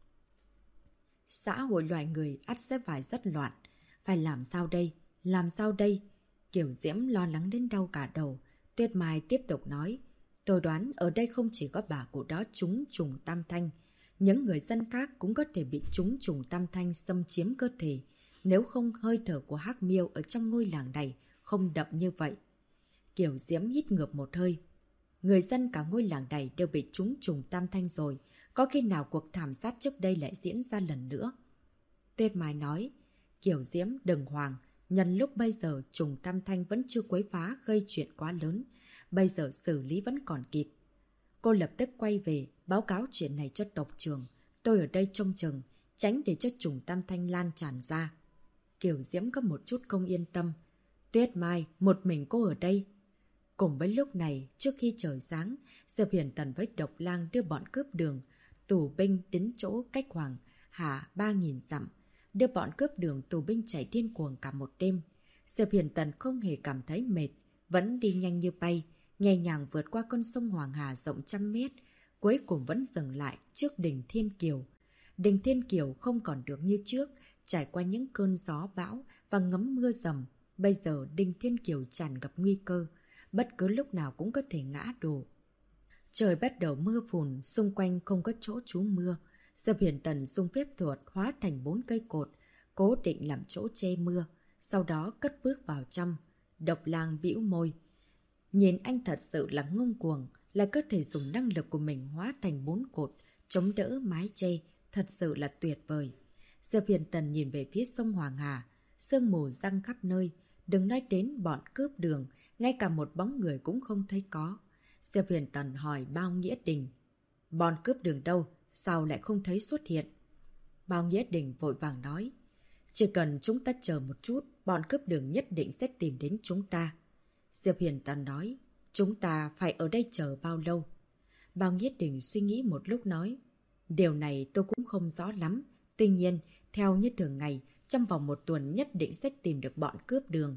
Xã hội loài người ắt sẽ phải rất loạn. Phải làm sao đây? Làm sao đây? Kiều Diễm lo lắng đến đau cả đầu. Tuyết Mai tiếp tục nói. Tôi đoán ở đây không chỉ có bà cụ đó trúng trùng Tam Thanh. Những người dân khác cũng có thể bị trúng trùng Tam Thanh xâm chiếm cơ thể. Nếu không hơi thở của Hắc Miêu ở trong ngôi làng này không đậm như vậy. Kiều Diễm hít ngược một hơi. Người dân cả ngôi làng này đều bị trúng trùng Tam Thanh rồi. Có khi nào cuộc thảm sát trước đây lại diễn ra lần nữa? Tuyết Mai nói. Kiều Diễm đừng hoảng. Nhân lúc bây giờ trùng Tam Thanh vẫn chưa quấy phá gây chuyện quá lớn. Bây giờ xử lý vẫn còn kịp. Cô lập tức quay về báo cáo chuyện này cho tộc trưởng. Tôi ở đây trông chừng, tránh để cho trùng Tam Thanh lan tràn ra. Kiều Diễm có một chút không yên tâm. Tuyết Mai, một mình cô ở đây. Cùng với lúc này, trước khi trời sáng, Diệp Hiển Tần với Độc Lang đưa bọn cướp đường, tù binh đến chỗ cách Hoàng Hà 3.000 dặm. Đưa bọn cướp đường tù binh chạy điên cuồng cả một đêm. Diệp Hiển Tần không hề cảm thấy mệt, vẫn đi nhanh như bay, nhẹ nhàng vượt qua con sông Hoàng Hà rộng 100 mét, cuối cùng vẫn dừng lại trước đỉnh Thiên Kiều. Đỉnh Thiên Kiều không còn được như trước, trải qua những cơn gió bão và ngấm mưa rầm. Bây giờ đỉnh Thiên Kiều tràn ngập nguy cơ, bất cứ lúc nào cũng có thể ngã đổ. Trời bắt đầu mưa phùn, xung quanh không có chỗ trú mưa. Diệp Hiển Tần dùng phép thuật hóa thành 4 cây cột, cố định làm chỗ che mưa, sau đó cất bước vào trong. Độc Lang bĩu môi. Nhìn anh thật sự là ngông cuồng, lại có thể dùng năng lực của mình hóa thành 4 cột, chống đỡ mái che, thật sự là tuyệt vời. Diệp Hiển Tần nhìn về phía sông Hoàng Hà, sương mù răng khắp nơi, đừng nói đến bọn cướp đường, ngay cả một bóng người cũng không thấy có. Diệp Hiển Tần hỏi Bao Nghĩa Đình, bọn cướp đường đâu, sao lại không thấy xuất hiện? Bao Nghĩa Đình vội vàng nói, chỉ cần chúng ta chờ một chút, bọn cướp đường nhất định sẽ tìm đến chúng ta. Diệp Hiển Tần nói, chúng ta phải ở đây chờ bao lâu? Bao Nghĩa Đình suy nghĩ một lúc nói, điều này tôi cũng không rõ lắm. Tuy nhiên, theo như thường ngày, trong vòng 1 tuần nhất định sẽ tìm được bọn cướp đường.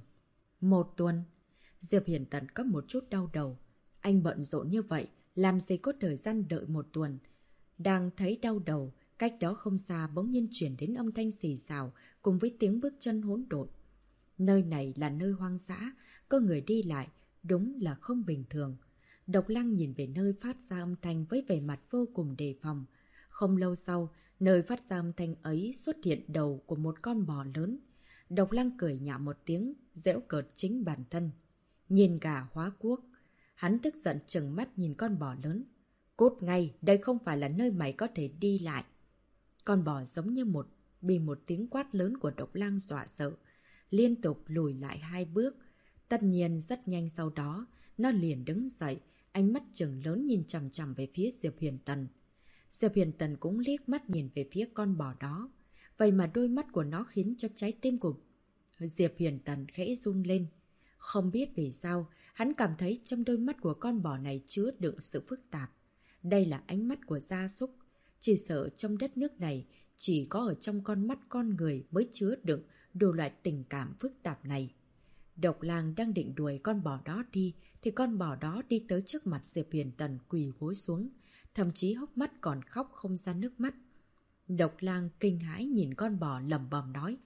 1 tuần? Diệp Hiển Tần có một chút đau đầu. Anh bận rộn như vậy, làm gì có thời gian đợi 1 tuần. Đang thấy đau đầu, cách đó không xa bỗng nhiên chuyển đến âm thanh xì xào cùng với tiếng bước chân hỗn độn. Nơi này là nơi hoang dã, có người đi lại, đúng là không bình thường. Độc Lang nhìn về nơi phát ra âm thanh với vẻ mặt vô cùng đề phòng. Không lâu sau, nơi phát ra âm thanh ấy xuất hiện đầu của một con bò lớn. Độc Lang cười nhạo một tiếng, giễu cợt chính bản thân. Nhìn gà hóa quốc. Hắn tức giận trừng mắt nhìn con bò lớn. Cút ngay, đây không phải là nơi mày có thể đi lại. Con bò giống như bị một tiếng quát lớn của Độc Lang dọa sợ, liên tục lùi lại 2 bước. Tất nhiên rất nhanh sau đó, nó liền đứng dậy, ánh mắt trừng lớn nhìn chằm chằm về phía Diệp Hiển Tần. Diệp Hiển Tần cũng liếc mắt nhìn về phía con bò đó. Vậy mà đôi mắt của nó khiến cho trái tim của Diệp Hiển Tần khẽ run lên. Không biết vì sao, hắn cảm thấy trong đôi mắt của con bò này chứa đựng sự phức tạp. Đây là ánh mắt của gia súc. Chỉ sợ trong đất nước này, chỉ có ở trong con mắt con người mới chứa đựng đủ loại tình cảm phức tạp này. Độc Lang đang định đuổi con bò đó đi, thì con bò đó đi tới trước mặt Diệp Hiển Tần quỳ gối xuống, thậm chí hốc mắt còn khóc không ra nước mắt. Độc Lang kinh hãi nhìn con bò lẩm bẩm nói,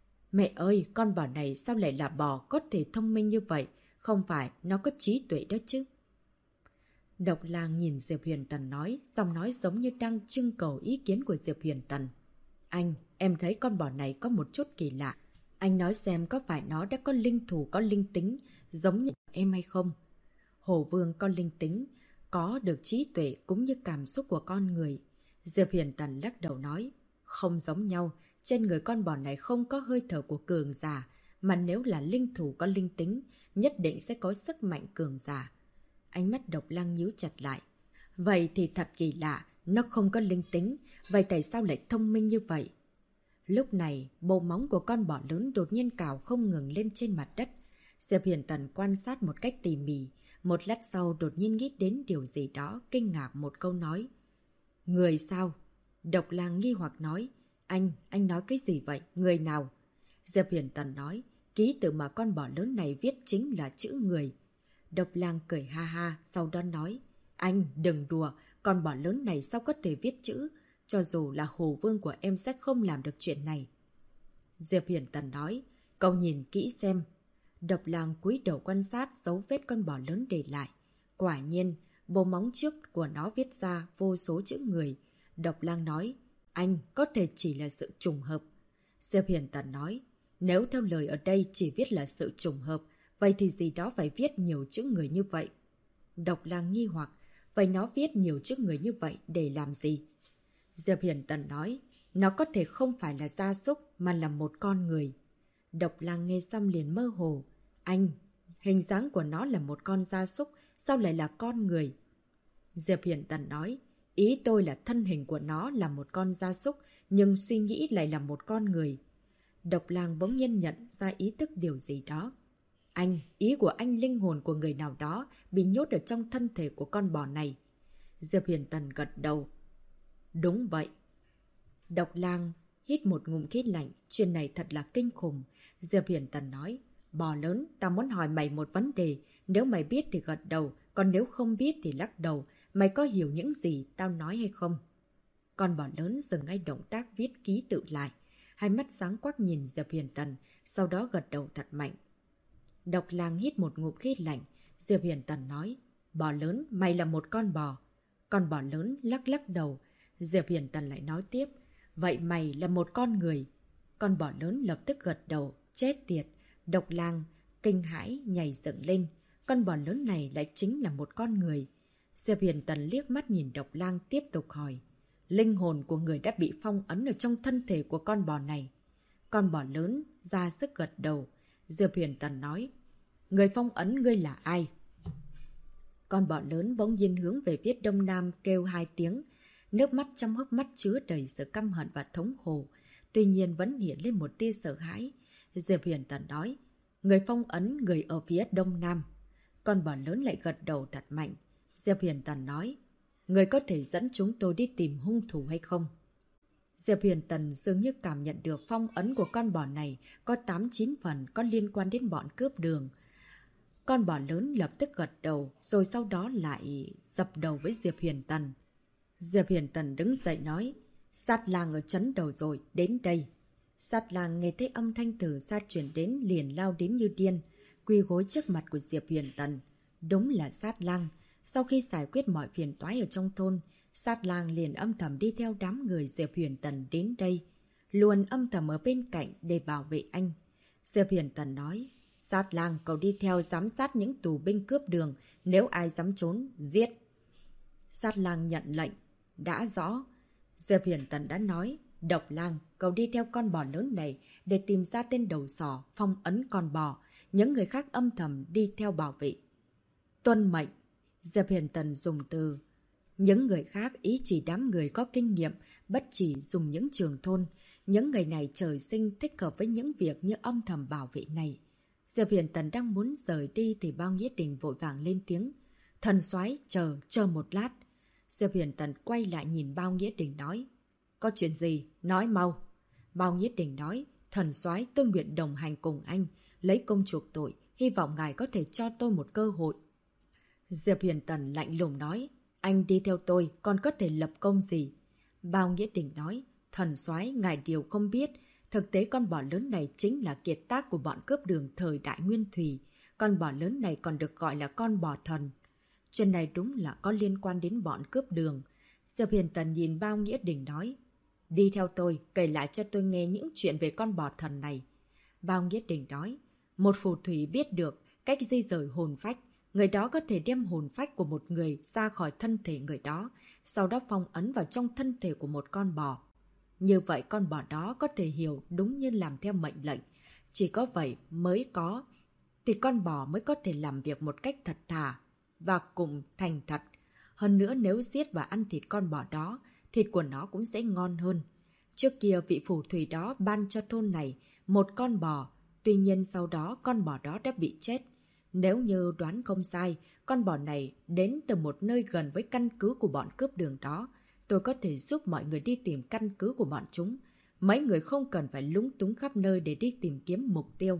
mẹ ơi, con bò này sao lại là bò có thể thông minh như vậy, không phải nó có trí tuệ đó chứ? Độc Lang nhìn Diệp Hiển Tần nói, giọng nói giống như đang trưng cầu ý kiến của Diệp Hiển Tần. Anh, em thấy con bò này có một chút kỳ lạ. Anh nói xem có phải nó đã có linh thủ, có linh tính, giống như em hay không? Hổ Vương có linh tính, có được trí tuệ cũng như cảm xúc của con người. Diệp Huyền Tần lắc đầu nói, không giống nhau, trên người con bò này không có hơi thở của cường giả, mà nếu là linh thủ có linh tính, nhất định sẽ có sức mạnh cường giả. Ánh mắt Độc Lang nhíu chặt lại. Vậy thì thật kỳ lạ, nó không có linh tính, vậy tại sao lại thông minh như vậy? Lúc này, bộ móng của con bò lớn đột nhiên cào không ngừng lên trên mặt đất. Diệp Huyền Tần quan sát một cách tỉ mỉ, một lát sau đột nhiên nghĩ đến điều gì đó, kinh ngạc một câu nói. Người sao? Độc Lang nghi hoặc nói. Anh nói cái gì vậy? Người nào? Diệp Huyền Tần nói, ký tự mà con bò lớn này viết chính là chữ người. Độc Lang cười ha ha, sau đó nói, anh đừng đùa, con bò lớn này sao có thể viết chữ? Cho dù là Hồ Vương của em sẽ không làm được chuyện này. Diệp Huyền Tần nói, cậu nhìn kỹ xem. Độc Lang cúi đầu quan sát dấu vết con bò lớn để lại. Quả nhiên, bộ móng trước của nó viết ra vô số chữ người. Độc Lang nói, anh có thể chỉ là sự trùng hợp. Diệp Huyền Tần nói, nếu theo lời ở đây chỉ viết là sự trùng hợp, vậy thì gì đó phải viết nhiều chữ người như vậy? Độc Lang nghi hoặc, vậy nó viết nhiều chữ người như vậy để làm gì? Diệp Huyền Tần nói, nó có thể không phải là gia súc mà là một con người. Độc Lang nghe xong liền mơ hồ. Anh, hình dáng của nó là một con gia súc, sao lại là con người? Diệp Huyền Tần nói, ý tôi là thân hình của nó là một con gia súc, nhưng suy nghĩ lại là một con người. Độc Lang bỗng nhiên nhận ra ý thức điều gì đó. Anh, ý của anh linh hồn của người nào đó bị nhốt ở trong thân thể của con bò này. Diệp Huyền Tần gật đầu. Đúng vậy. Độc Lang hít một ngụm khí lạnh, chuyện này thật là kinh khủng. Diệp Huyền Tần nói, bò lớn, tao muốn hỏi mày một vấn đề, nếu mày biết thì gật đầu, còn nếu không biết thì lắc đầu, mày có hiểu những gì tao nói hay không? Con bò lớn dừng ngay động tác viết ký tự lại, hai mắt sáng quắc nhìn Diệp Huyền Tần, sau đó gật đầu thật mạnh. Độc Lang hít một ngụm khí lạnh, Diệp Huyền Tần nói, bò lớn, mày là một con bò. Con bò lớn lắc lắc đầu. Diệp Huyền Tần lại nói tiếp, vậy mày là một con người. Con bò lớn lập tức gật đầu, chết tiệt. Độc Lang kinh hãi nhảy dựng lên, con bò lớn này lại chính là một con người. Diệp Huyền Tần liếc mắt nhìn Độc Lang tiếp tục hỏi, linh hồn của người đã bị phong ấn ở trong thân thể của con bò này. Con bò lớn ra sức gật đầu. Diệp Huyền Tần nói, người phong ấn ngươi là ai? Con bò lớn bỗng nhiên hướng về phía đông nam kêu hai tiếng, nước mắt trong hốc mắt chứa đầy sự căm hận và thống khổ, tuy nhiên vẫn hiện lên một tia sợ hãi. Diệp Huyền Tần nói, người phong ấn người ở phía đông nam. Con bò lớn lại gật đầu thật mạnh. Diệp Huyền Tần nói, người có thể dẫn chúng tôi đi tìm hung thủ hay không? Diệp Huyền Tần dường như cảm nhận được phong ấn của con bò này có 8-9 phần có liên quan đến bọn cướp đường. Con bò lớn lập tức gật đầu, rồi sau đó lại dập đầu với Diệp Huyền Tần. Diệp Huyền Tần đứng dậy nói, Sát Lang ở trấn đầu rồi, đến đây. Sát Lang nghe thấy âm thanh từ xa chuyển đến liền lao đến như điên, quỳ gối trước mặt của Diệp Huyền Tần. Đúng là Sát Lang. Sau khi giải quyết mọi phiền toái ở trong thôn, Sát Lang liền âm thầm đi theo đám người Diệp Huyền Tần đến đây, luôn âm thầm ở bên cạnh để bảo vệ anh. Diệp Huyền Tần nói, Sát Lang, cậu đi theo giám sát những tù binh cướp đường, nếu ai dám trốn, giết. Sát Lang nhận lệnh. Đã rõ. Diệp Huyền Tần đã nói, Độc Lang, cậu đi theo con bò lớn này để tìm ra tên đầu sỏ, phong ấn con bò. Những người khác âm thầm đi theo bảo vệ. Tuân mệnh. Diệp Huyền Tần dùng từ. Những người khác ý chỉ đám người có kinh nghiệm, bất chỉ dùng những trường thôn. Những người này trời sinh thích hợp với những việc như âm thầm bảo vệ này. Diệp Huyền Tần đang muốn rời đi thì Bao Nghĩa Đình vội vàng lên tiếng. Thần soái chờ một lát. Diệp Huyền Tần quay lại nhìn Bao Nghĩa Đình nói. Có chuyện gì? Nói mau. Bao Nghĩa Đình nói. Thần soái, tôi nguyện đồng hành cùng anh, lấy công chuộc tội, hy vọng ngài có thể cho tôi một cơ hội. Diệp Huyền Tần lạnh lùng nói. Anh đi theo tôi, còn có thể lập công gì? Bao Nghĩa Đình nói. Thần soái, ngài điều không biết. Thực tế con bò lớn này chính là kiệt tác của bọn cướp đường thời đại Nguyên Thủy. Con bò lớn này còn được gọi là con bò thần. Chuyện này đúng là có liên quan đến bọn cướp đường. Diệp Huyền Tần nhìn Bao Nghĩa Đình nói. Đi theo tôi, kể lại cho tôi nghe những chuyện về con bò thần này. Bao Nghĩa Đình nói. Một phù thủy biết được cách di rời hồn phách. Người đó có thể đem hồn phách của một người ra khỏi thân thể người đó, sau đó phong ấn vào trong thân thể của một con bò. Như vậy con bò đó có thể hiểu đúng như làm theo mệnh lệnh. Chỉ có vậy thì con bò mới có thể làm việc một cách thật thà và cùng thành thật. Hơn nữa nếu giết và ăn thịt con bò đó, thịt của nó cũng sẽ ngon hơn. Trước kia vị phù thủy đó ban cho thôn này một con bò, tuy nhiên sau đó con bò đó đã bị chết. Nếu như đoán không sai, con bò này đến từ một nơi gần với căn cứ của bọn cướp đường đó. Tôi có thể giúp mọi người đi tìm căn cứ của bọn chúng. Mấy người không cần phải lúng túng khắp nơi để đi tìm kiếm mục tiêu.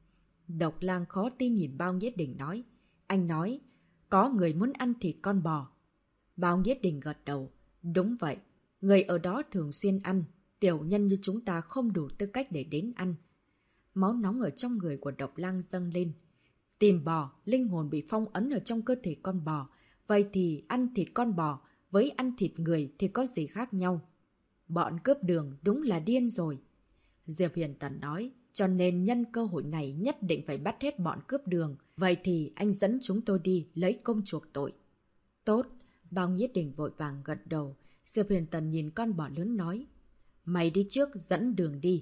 Độc Lang khó tin nhìn Bao Nghĩa Đình nói. Anh nói, có người muốn ăn thịt con bò. Bao Nghĩa Đình gật đầu. Đúng vậy, người ở đó thường xuyên ăn. Tiểu nhân như chúng ta không đủ tư cách để đến ăn. Máu nóng ở trong người của Độc Lang dâng lên. Tìm bò, linh hồn bị phong ấn ở trong cơ thể con bò. Vậy thì ăn thịt con bò với ăn thịt người thì có gì khác nhau? Bọn cướp đường đúng là điên rồi. Diệp Huyền Tần nói, cho nên nhân cơ hội này nhất định phải bắt hết bọn cướp đường. Vậy thì anh dẫn chúng tôi đi lấy công chuộc tội. Tốt, Bao Nghĩa Đình vội vàng gật đầu. Diệp Huyền Tần nhìn con bò lớn nói, mày đi trước dẫn đường đi.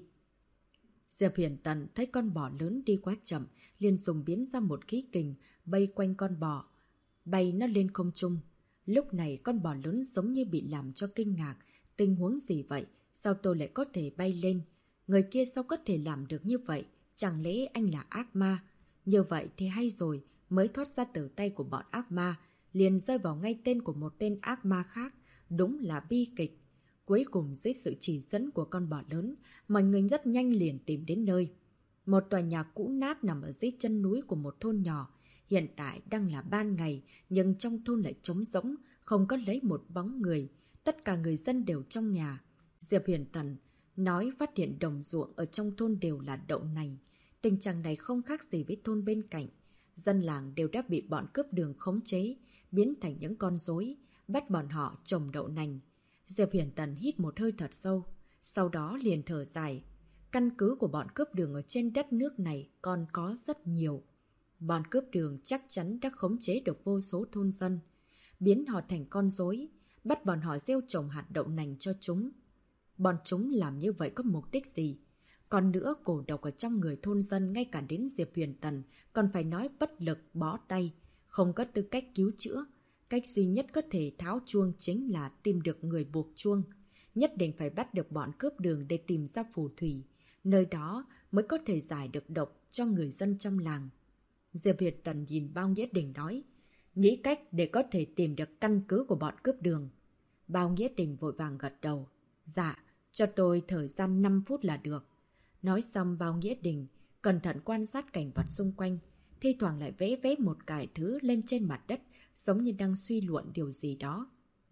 Diệp Huyền Tần thấy con bò lớn đi quá chậm, liền dùng biến ra một khí kình bay quanh con bò, bay nó lên không trung. Lúc này con bò lớn giống như bị làm cho kinh ngạc. Tình huống gì vậy? Sao tôi lại có thể bay lên? Người kia sao có thể làm được như vậy? Chẳng lẽ anh là ác ma? Như vậy thì hay rồi, mới thoát ra từ tay của bọn ác ma, liền rơi vào ngay tên của một tên ác ma khác. Đúng là bi kịch. Cuối cùng dưới sự chỉ dẫn của con bò lớn, mọi người rất nhanh liền tìm đến nơi. Một tòa nhà cũ nát nằm ở dưới chân núi của một thôn nhỏ. Hiện tại đang là ban ngày, nhưng trong thôn lại trống rỗng, không có lấy một bóng người. Tất cả người dân đều trong nhà. Diệp Huyền Tần nói phát hiện đồng ruộng ở trong thôn đều là đậu nành. Tình trạng này không khác gì với thôn bên cạnh. Dân làng đều đã bị bọn cướp đường khống chế, biến thành những con rối, bắt bọn họ trồng đậu nành. Diệp Huyền Tần hít một hơi thật sâu, sau đó liền thở dài. Căn cứ của bọn cướp đường ở trên đất nước này còn có rất nhiều. Bọn cướp đường chắc chắn đã khống chế được vô số thôn dân, biến họ thành con rối, bắt bọn họ gieo trồng hạt đậu nành cho chúng. Bọn chúng làm như vậy có mục đích gì? Còn nữa, cổ độc ở trong người thôn dân ngay cả đến Diệp Huyền Tần còn phải nói bất lực bó tay, không có tư cách cứu chữa. Cách duy nhất có thể tháo chuông chính là tìm được người buộc chuông. Nhất định phải bắt được bọn cướp đường để tìm ra phù thủy. Nơi đó mới có thể giải được độc cho người dân trong làng. Diệp Huyền Tần nhìn Bao Nghĩa Đình nói, nghĩ cách để có thể tìm được căn cứ của bọn cướp đường. Bao Nghĩa Đình vội vàng gật đầu. Dạ, cho tôi thời gian 5 phút là được. Nói xong Bao Nghĩa Đình cẩn thận quan sát cảnh vật xung quanh, thi thoảng lại vẽ vẽ một cái thứ lên trên mặt đất, giống như đang suy luận điều gì đó.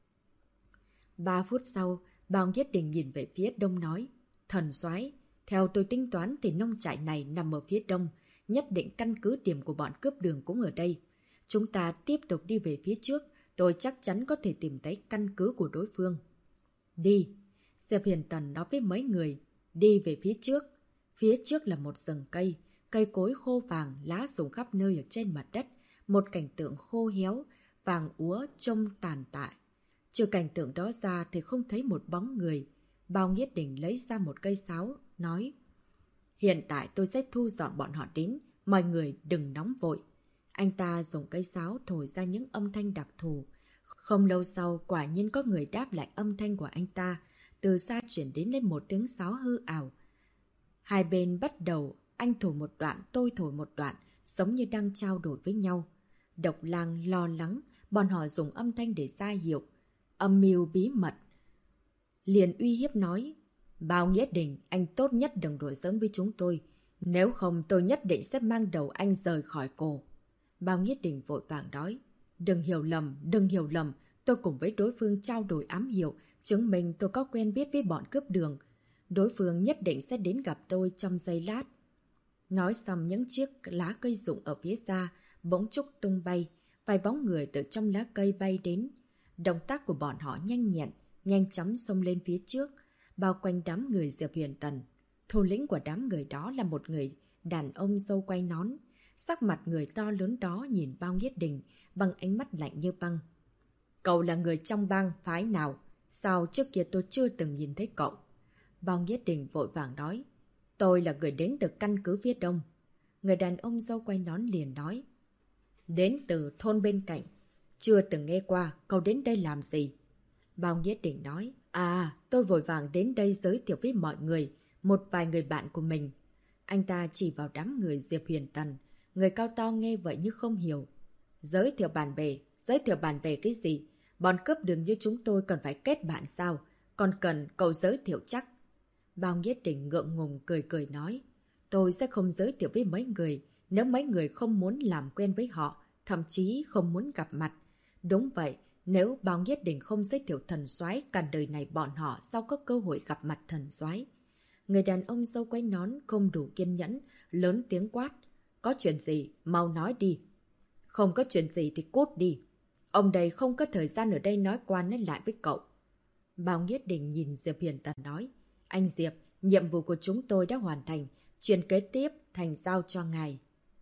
3 phút sau, Bao Nghĩa Đình nhìn về phía đông nói, thần soái, theo tôi tính toán thì nông trại này nằm ở phía đông, nhất định căn cứ điểm của bọn cướp đường cũng ở đây. Chúng ta tiếp tục đi về phía trước, tôi chắc chắn có thể tìm thấy căn cứ của đối phương. Đi! Diệp Huyền Tần nói với mấy người, đi về phía trước. Phía trước là một rừng cây, cây cối khô vàng, lá rụng khắp nơi ở trên mặt đất, một cảnh tượng khô héo, vàng úa trông tàn tạ. Trừ cảnh tượng đó ra thì không thấy một bóng người. Bao Nghĩa Đình lấy ra một cây sáo, nói, hiện tại tôi sẽ thu dọn bọn họ đến, mọi người đừng nóng vội. Anh ta dùng cây sáo thổi ra những âm thanh đặc thù. Không lâu sau, quả nhiên có người đáp lại âm thanh của anh ta, từ xa chuyển đến lên một tiếng sáo hư ảo. Hai bên bắt đầu, anh thổi một đoạn, tôi thổi một đoạn, giống như đang trao đổi với nhau. Độc Lang lo lắng, bọn họ dùng âm thanh để ra hiệu. Âm mưu bí mật. Liền uy hiếp nói, Bao Nghĩa Đình, anh tốt nhất đừng đùa giỡn với chúng tôi. Nếu không tôi nhất định sẽ mang đầu anh rời khỏi cổ. Bao Nghĩa Đình vội vàng nói, đừng hiểu lầm, tôi cùng với đối phương trao đổi ám hiệu, chứng minh tôi có quen biết với bọn cướp đường. Đối phương nhất định sẽ đến gặp tôi trong giây lát. Nói xong những chiếc lá cây rụng ở phía xa, bỗng chốc tung bay, vài bóng người từ trong lá cây bay đến. Động tác của bọn họ nhanh nhẹn, nhanh chóng xông lên phía trước, bao quanh đám người Diệp Huyền Tần. Thủ lĩnh của đám người đó là một người đàn ông râu quai nón. Sắc mặt người to lớn đó nhìn Bao Nhiết Đình bằng ánh mắt lạnh như băng. Cậu là người trong bang phái nào? Sao trước kia tôi chưa từng nhìn thấy cậu? Bao Nhiết Đình vội vàng nói. Tôi là người đến từ căn cứ phía đông. Người đàn ông dâu quay nón liền nói. Đến từ thôn bên cạnh. Chưa từng nghe qua, cậu đến đây làm gì? Bao Nhiết Đình nói. À, tôi vội vàng đến đây giới thiệu với mọi người, một vài người bạn của mình. Anh ta chỉ vào đám người Diệp Huyền Tần. Người cao to nghe vậy như không hiểu. Giới thiệu bạn bè cái gì? Bọn cướp đường như chúng tôi cần phải kết bạn sao? Còn cần cậu giới thiệu chắc. Bao Nhiết Đình ngượng ngùng cười cười nói. Tôi sẽ không giới thiệu với mấy người nếu mấy người không muốn làm quen với họ, thậm chí không muốn gặp mặt. Đúng vậy, nếu Bao Nhiết Đình không giới thiệu thần soái, cả đời này bọn họ sao có cơ hội gặp mặt thần soái. Người đàn ông dâu quay nón không đủ kiên nhẫn, lớn tiếng quát. Có chuyện gì? Mau nói đi. Không có chuyện gì thì cút đi. Ông đây không có thời gian ở đây nói qua nói lại với cậu. Bao Nhiết Đình nhìn Diệp Huyền Tần nói. Anh Diệp, nhiệm vụ của chúng tôi đã hoàn thành. Chuyện kế tiếp thành giao cho ngài.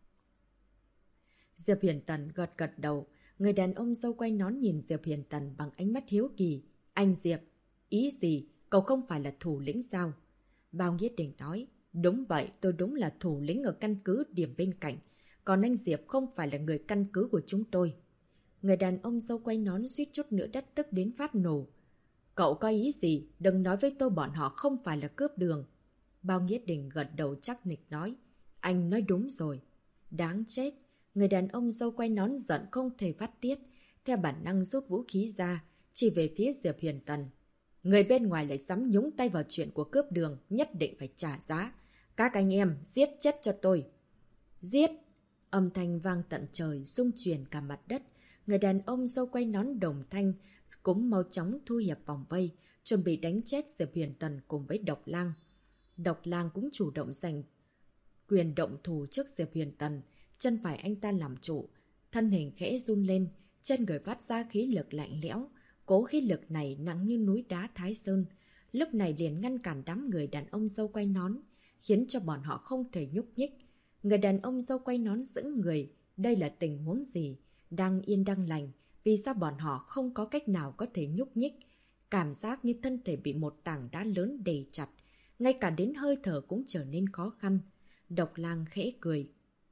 Diệp Huyền Tần gật gật đầu. Người đàn ông dâu quay nón nhìn Diệp Huyền Tần bằng ánh mắt hiếu kỳ. Anh Diệp, ý gì? Cậu không phải là thủ lĩnh sao? Bao Nhiết Đình nói. Đúng vậy, tôi đúng là thủ lĩnh ở căn cứ điểm bên cạnh. Còn anh Diệp không phải là người căn cứ của chúng tôi. Người đàn ông dâu quay nón suýt chút nữa đất tức đến phát nổ. Cậu có ý gì? Đừng nói với tôi bọn họ không phải là cướp đường. Bao Nhiết Đình gật đầu chắc nịch nói. Anh nói đúng rồi. Đáng chết. Người đàn ông dâu quay nón giận không thể phát tiết. Theo bản năng rút vũ khí ra, chỉ về phía Diệp Huyền Tần. Người bên ngoài lại dám nhúng tay vào chuyện của cướp đường, nhất định phải trả giá. Các anh em, giết chết cho tôi. Giết! Âm thanh vang tận trời, rung chuyển cả mặt đất. Người đàn ông dâu quay nón đồng thanh cũng mau chóng thu hẹp vòng vây, chuẩn bị đánh chết Diệp Huyền Tần cùng với Độc Lang. Độc Lang cũng chủ động giành quyền động thủ trước Diệp Huyền Tần, chân phải anh ta làm chủ, thân hình khẽ run lên, trên người phát ra khí lực lạnh lẽo, cố khí lực này nặng như núi đá Thái Sơn, lúc này liền ngăn cản đám người đàn ông dâu quay nón, khiến cho bọn họ không thể nhúc nhích. Người đàn ông dâu quay nón sững người, đây là tình huống gì? Đang yên đang lành, vì sao bọn họ không có cách nào có thể nhúc nhích? Cảm giác như thân thể bị một tảng đá lớn đè chặt, ngay cả đến hơi thở cũng trở nên khó khăn. Độc Lang khẽ cười.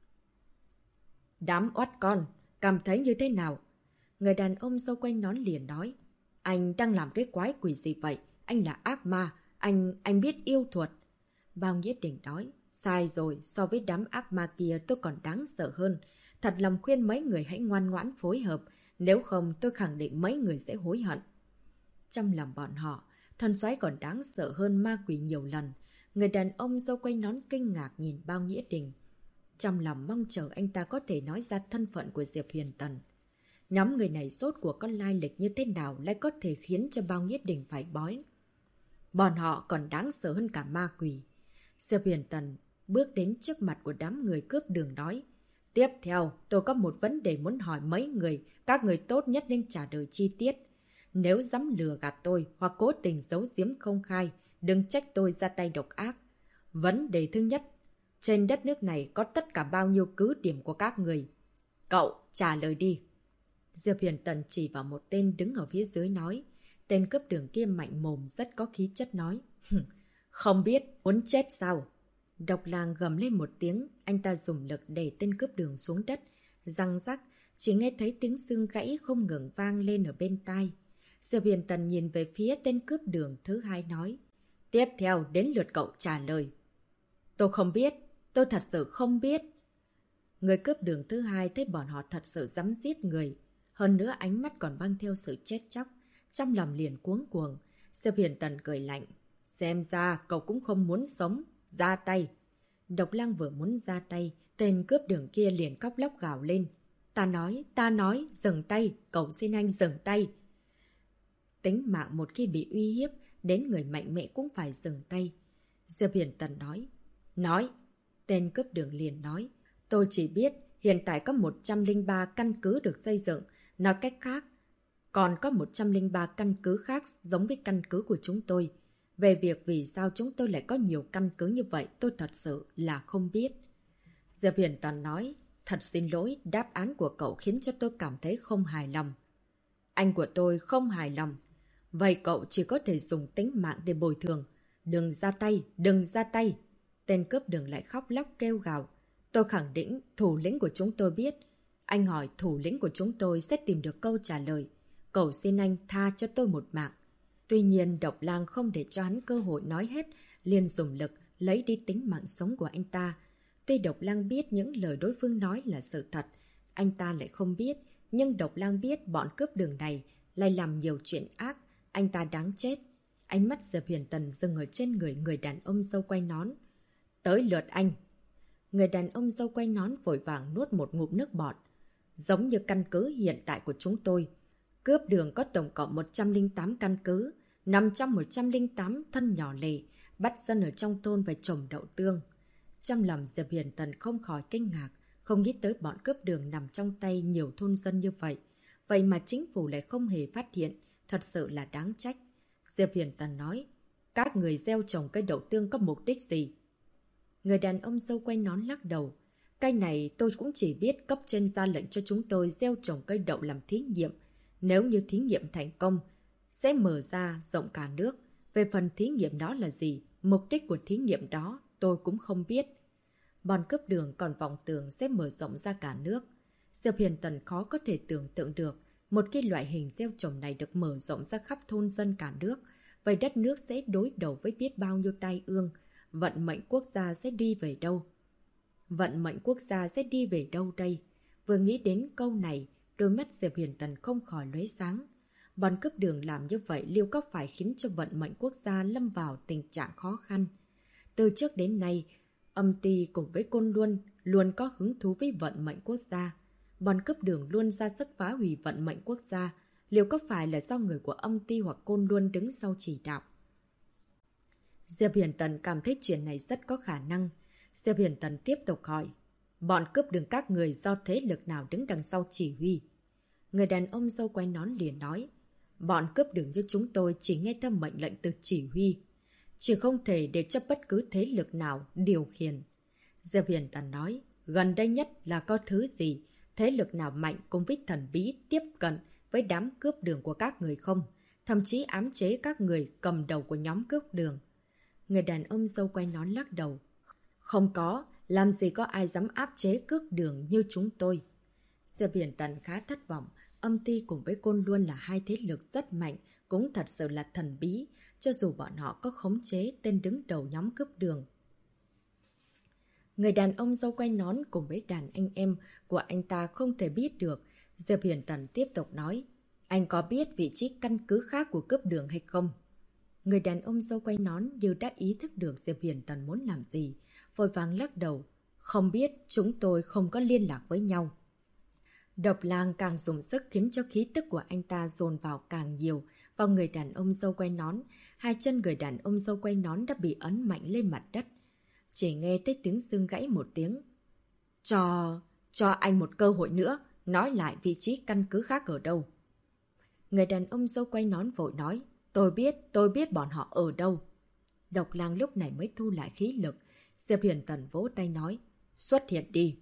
Đám oát con, cảm thấy như thế nào? Người đàn ông dâu quanh nón liền nói. Anh đang làm cái quái quỷ gì vậy? Anh là ác ma, anh biết yêu thuật. Bao Nhiết Đình nói. Sai rồi, so với đám ác ma kia tôi còn đáng sợ hơn. Thật lòng khuyên mấy người hãy ngoan ngoãn phối hợp, nếu không tôi khẳng định mấy người sẽ hối hận. Trong lòng bọn họ, thần soái còn đáng sợ hơn ma quỷ nhiều lần. Người đàn ông dâu quay nón kinh ngạc nhìn Bao Nhiết Đình. Trong lòng mong chờ anh ta có thể nói ra thân phận của Diệp Huyền Tần. Nhóm người này rốt cuộc có lai lịch như thế nào lại có thể khiến cho Bao Nhiết Đình phải bói. Bọn họ còn đáng sợ hơn cả ma quỷ. Diệp Huyền Tần bước đến trước mặt của đám người cướp đường nói. Tiếp theo, tôi có một vấn đề muốn hỏi mấy người, các người tốt nhất nên trả lời chi tiết. Nếu dám lừa gạt tôi hoặc cố tình giấu giếm không khai, đừng trách tôi ra tay độc ác. Vấn đề thứ nhất, trên đất nước này có tất cả bao nhiêu cứ điểm của các người? Cậu, trả lời đi. Diệp Huyền Tần chỉ vào một tên đứng ở phía dưới nói. Tên cướp đường kia mạnh mồm rất có khí chất nói. Không biết, muốn chết sao? Độc Lang gầm lên một tiếng, anh ta dùng lực đẩy tên cướp đường xuống đất. Răng rắc, chỉ nghe thấy tiếng xương gãy không ngừng vang lên ở bên tai. Diệp Huyền Tần nhìn về phía tên cướp đường thứ hai nói. Tiếp theo đến lượt cậu trả lời. Tôi không biết, tôi thật sự không biết. Người cướp đường thứ hai thấy bọn họ thật sự dám giết người. Hơn nữa ánh mắt còn mang theo sự chết chóc. Trong lòng liền cuống cuồng. Diệp Huyền Tần cười lạnh. Xem ra cậu cũng không muốn sống. Ra tay. Độc Lang vừa muốn ra tay, tên cướp đường kia liền khóc lóc gào lên. Ta nói, dừng tay, cậu xin anh dừng tay. Tính mạng một khi bị uy hiếp, đến người mạnh mẽ cũng phải dừng tay. Diệp Huyền Tần nói. Tên cướp đường liền nói. Tôi chỉ biết hiện tại có 103 căn cứ được xây dựng, nói cách khác. Còn có 103 căn cứ khác giống với căn cứ của chúng tôi. Về việc vì sao chúng tôi lại có nhiều căn cứ như vậy tôi thật sự là không biết. Diệp Huyền Tần nói. Thật xin lỗi, đáp án của cậu khiến cho tôi cảm thấy không hài lòng. Anh của tôi không hài lòng. Vậy cậu chỉ có thể dùng tính mạng để bồi thường. Đừng ra tay, đừng ra tay. Tên cướp đường lại khóc lóc kêu gào. Tôi khẳng định thủ lĩnh của chúng tôi biết. Anh hỏi thủ lĩnh của chúng tôi sẽ tìm được câu trả lời. Cầu xin anh tha cho tôi một mạng. Tuy nhiên Độc Lang không để cho hắn cơ hội nói hết, liền dùng lực lấy đi tính mạng sống của anh ta. Tuy Độc Lang biết những lời đối phương nói là sự thật, anh ta lại không biết, nhưng Độc Lang biết bọn cướp đường này lại làm nhiều chuyện ác, anh ta đáng chết. Ánh mắt Diệp Huyền Tần dừng ở trên người đàn ông râu quay nón. Tới lượt anh. Người đàn ông râu quay nón vội vàng nuốt một ngụm nước bọt. Giống như căn cứ hiện tại của chúng tôi, cướp đường có tổng cộng 108 căn cứ, nằm trong 108 thân nhỏ lẻ, bắt dân ở trong thôn phải trồng đậu tương. Trong lòng Diệp Huyền Tần không khỏi kinh ngạc, không nghĩ tới bọn cướp đường nằm trong tay nhiều thôn dân như vậy. Vậy mà chính phủ lại không hề phát hiện, thật sự là đáng trách. Diệp Huyền Tần nói, các người gieo trồng cây đậu tương có mục đích gì? Người đàn ông râu quay nón lắc đầu. Cái này tôi cũng chỉ biết cấp trên ra lệnh cho chúng tôi gieo trồng cây đậu làm thí nghiệm. Nếu như thí nghiệm thành công, sẽ mở ra rộng cả nước. Về phần thí nghiệm đó là gì, mục đích của thí nghiệm đó tôi cũng không biết. Bọn cướp đường còn vọng tưởng sẽ mở rộng ra cả nước. Diệp Huyền Tần khó có thể tưởng tượng được một cái loại hình gieo trồng này được mở rộng ra khắp thôn dân cả nước. Vậy đất nước sẽ đối đầu với biết bao nhiêu tai ương. Vận mệnh quốc gia sẽ đi về đâu? Vận mệnh quốc gia sẽ đi về đâu đây? Vừa nghĩ đến câu này, đôi mắt Diệp Huyền Tần không khỏi lóe sáng. Bọn cướp đường làm như vậy liệu có phải khiến cho vận mệnh quốc gia lâm vào tình trạng khó khăn? Từ trước đến nay, Âm Ty cùng với Côn Luân luôn có hứng thú với vận mệnh quốc gia. Bọn cướp đường luôn ra sức phá hủy vận mệnh quốc gia. Liệu có phải là do người của Âm Ty hoặc Côn Luân đứng sau chỉ đạo? Diệp Huyền Tần cảm thấy chuyện này rất có khả năng. Diệp Huyền Tần tiếp tục hỏi. Bọn cướp đường các người do thế lực nào đứng đằng sau chỉ huy? Người đàn ông râu quay nón liền nói. Bọn cướp đường như chúng tôi chỉ nghe theo mệnh lệnh từ chỉ huy. Chỉ không thể để cho bất cứ thế lực nào điều khiển. Diệp Huyền Tần nói. Gần đây nhất là có thứ gì? Thế lực nào mạnh cùng với thần bí tiếp cận với đám cướp đường của các người không? Thậm chí ám chế các người cầm đầu của nhóm cướp đường. Người đàn ông râu quay nón lắc đầu. Không có, làm gì có ai dám áp chế cướp đường như chúng tôi. Diệp Huyền Tần khá thất vọng. Âm Ty cùng với Côn Luân là hai thế lực rất mạnh, cũng thật sự là thần bí, cho dù bọn họ có khống chế tên đứng đầu nhóm cướp đường. Người đàn ông râu quay nón cùng với đàn anh em của anh ta không thể biết được. Diệp Huyền Tần tiếp tục nói. Anh có biết vị trí căn cứ khác của cướp đường hay không? Người đàn ông râu quay nón như đã ý thức được Diệp Huyền Tần muốn làm gì. Vội vàng lắc đầu. Không biết, chúng tôi không có liên lạc với nhau. Độc Lang càng dùng sức khiến cho khí tức của anh ta dồn vào càng nhiều vào người đàn ông râu quay nón. Hai chân người đàn ông râu quay nón đã bị ấn mạnh lên mặt đất. Chỉ nghe thấy tiếng xương gãy một tiếng. Cho anh một cơ hội nữa, nói lại vị trí căn cứ khác ở đâu. Người đàn ông râu quay nón vội nói. Tôi biết bọn họ ở đâu. Độc Lang lúc này mới thu lại khí lực. Diệp Huyền Tần vỗ tay nói. Xuất hiện đi.